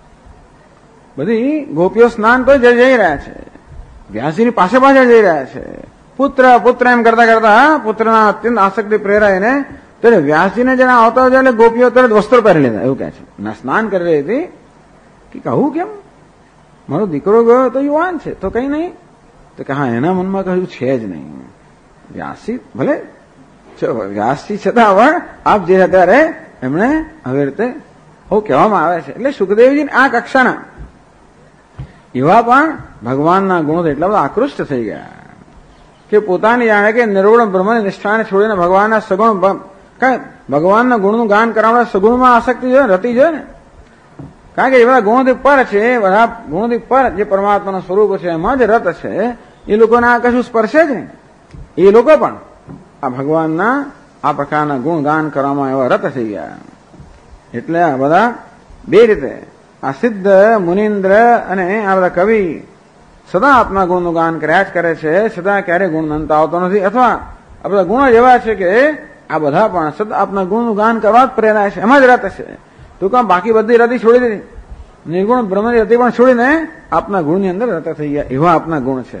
બધી ગોપીઓ સ્નાન તો જઈ રહ્યા છે, વ્યાસજીની પાસે પાછળ જઈ રહ્યા છે. પુત્ર પુત્ર એમ કરતા કરતા પુત્રના અત્યંત આસક્તિ પ્રેરાઈને ત્યારે વ્યાસજીને જયારે આવતા હોય એટલે ગોપીઓ તરત વસ્ત્રો પહેરી લીધા. એવું કહે છે, સ્નાન કરી રહી હતી કે કહું કેમ, મારો દીકરો ગયો તો યુવાન છે તો કઈ નહીં, તો કે હા એના મનમાં કશું છે જ નહીં. વ્યાસજી ભલે વ્યાસજી છતાં પણ આપ જે અત્યારે એમણે હવે રીતે હું કહેવામાં આવે છે. એટલે સુખદેવજી આ કક્ષાના એવા પણ ભગવાનના ગુણો એટલા બધા આકૃષ્ટ થઈ ગયા કે પોતાની જાણે કે નિર્ગુણ બ્રહ્મની નિષ્ઠાને છોડીને ભગવાનના સગુણ ભગવાનના ગુણનું ગાન કરવા સગુણમાં આસક્તિ જોઈએ, રતિ જોઈએ ને. કારણ કે એ બધા ગુણોથી પર છે, બધા ગુણોથી પર જે પરમાત્માનું સ્વરૂપ છે એમાં જ રત છે. એ લોકોને આ કશું સ્પર્શે જ નહીં. એ લોકો પણ આ ભગવાનના આ પ્રકારના ગુણ ગાન કરવામાં એવા રત થઈ ગયા. એટલે આ બધા બે રીતે આ સિદ્ધ મુનિન્દ્ર અને આ બધા કવિ સદા આપના ગુણનું ગાન કર્યા જ કરે છે, સદા ક્યારેય ગુણ અંત આવતો નથી. અથવા આ બધા ગુણો જ એવા છે કે આ બધા પણ સદા આપના ગુણનું ગાન કરવા જ પ્રેરાય છે, એમાં જ રત છે. તો કામ બાકી બધી રતિ છોડી દીધી, નિર્ગુણ બ્રહ્મની રતિ પણ છોડીને આપના ગુણની અંદર રત થઈ ગયા. એવા આપના ગુણ છે.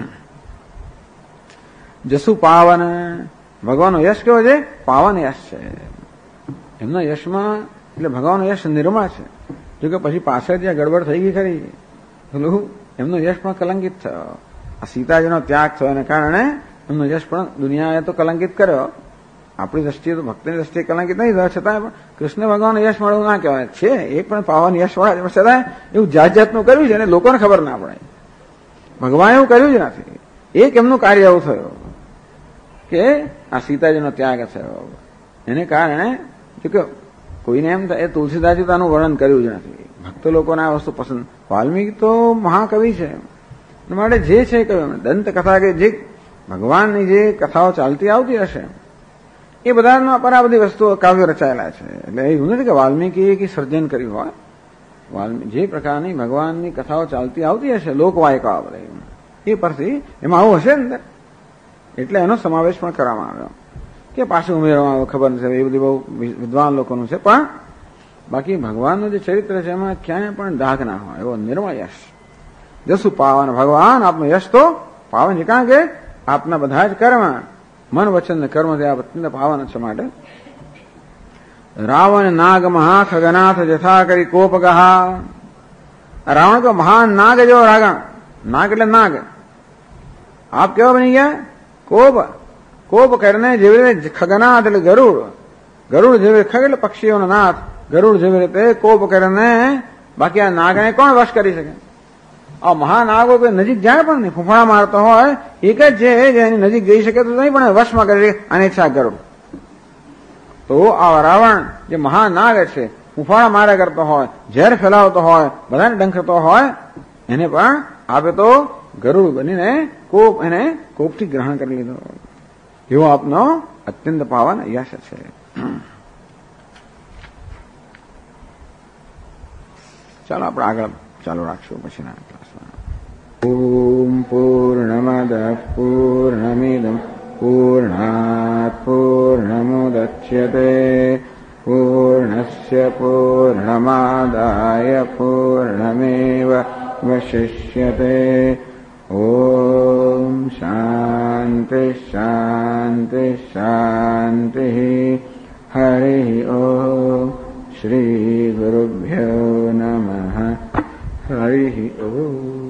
જસુ પાવન, ભગવાનનો યશ કેવો છે? પાવન યશ છે. એમના યશમાં એટલે ભગવાનનો યશ નિર્મળ છે. જોકે પછી પાછળ જ્યાં ગડબડ થઈ ગઈ ખરી, એમનો યશ પણ કલંકિત થયો. આ સીતાજીનો ત્યાગ થયો એને કારણે એમનો યશ પણ દુનિયાએ તો કલંકિત કર્યો. આપણી દ્રષ્ટિએ તો ભક્તિની દ્રષ્ટિએ કલંકિત નહીં થયો, છતાં પણ કૃષ્ણ ભગવાનનો યશ મળવું ના કહેવાય છે. એ પણ પાવન યશ વાળા છતાં એવું જાત જાતનું કર્યું છે અને લોકોને ખબર ના પડે. ભગવાન એવું કર્યું જ નથી. એક એમનું કાર્ય એવું થયું કે આ સીતાજીનો ત્યાગ થયો. એને કારણે જોકે કોઈને એમ થાય એ તુલસીદાસજી તો આનું વર્ણન કર્યું જ નથી. ભક્ત લોકોને આ વસ્તુ પસંદ. વાલ્મીકી તો મહાકવિ છે, માટે જે છે કહ્યું દંત કથા કે જે ભગવાનની જે કથાઓ ચાલતી આવતી હશે એ બધા પર આ બધી વસ્તુઓ કાવ્યો રચાયેલા છે. એટલે એવું નથી કે વાલ્મીકી સર્જન કર્યું હોય. જે પ્રકારની ભગવાનની કથાઓ ચાલતી આવતી હશે લોકવાયકાઓ બધા એ પરથી એમાં આવું હશે ને, એટલે એનો સમાવેશ પણ કરવામાં આવ્યો કે પાછું ઉમેરવામાં આવ્યો. ખબર નથી, એ બધી બહુ વિદ્વાન લોકોનું છે. પણ બાકી ભગવાનનું જે ચરિત્ર છે એમાં ક્યાંય પણ દાગ ના હોય એવો નિર્મળ યશ. જસુ પાવન, ભગવાન આપનું યશ તો પાવન છે. કારણ કે આપના બધા જ કર્મ, મન વચન ને કર્મ તે અત્યંત પાવન છે. માટે રાવણ નાગ મહા ખગનાથ જથા કરી કોપ ગહા. રાવણ કો મહાન નાગ જો રાગણ, નાગ એટલે નાગ. આપ કેવા બની ગયા? કોપ. કોપ કરીને જેવી રીતે ખગનાથ એટલે ગરુડ જેવી ખગ એટલે પક્ષીઓનો નાથ, ગરુડ જેવી રીતે કોપ કરીને. બાકી આ નાગને કોણ વશ કરી શકે? આ મહાનાગો કોઈ નજીક જાય પણ નહીં, ફૂફાડા મારતો હોય એક જ છે એની નજીક જઈ શકે તો નહીં, પણ વશમાં કરી અનિચ્છા ગરુડ. તો આ રાવણ જે મહાનાગ છે, ફૂફાડા માર્યા કરતો હોય, ઝેર ફેલાવતો હોય, બધાને ડંખતો હોય, એને પણ આપે તો ગરુડ બનીને એને કોપથી ગ્રહણ કરી લીધો. એવો આપનો અત્યંત પાવન યશ છે. ચાલો આપણે આગળ ચાલુ રાખશું પછીના ક્લાસમાં. ઓમ પૂર્ણમદ પૂર્ણમિદં પૂર્ણાત પૂર્ણમુદચ્યતે પૂર્ણસ્ય પૂર્ણમાદાય પૂર્ણમેવ વશિષ્યતે. ઓમ શાંતિ શાંતિ શાંતિ. હરિ ઓમ. શ્રી ગુરુભ્યો નમઃ. હરિ ઓમ.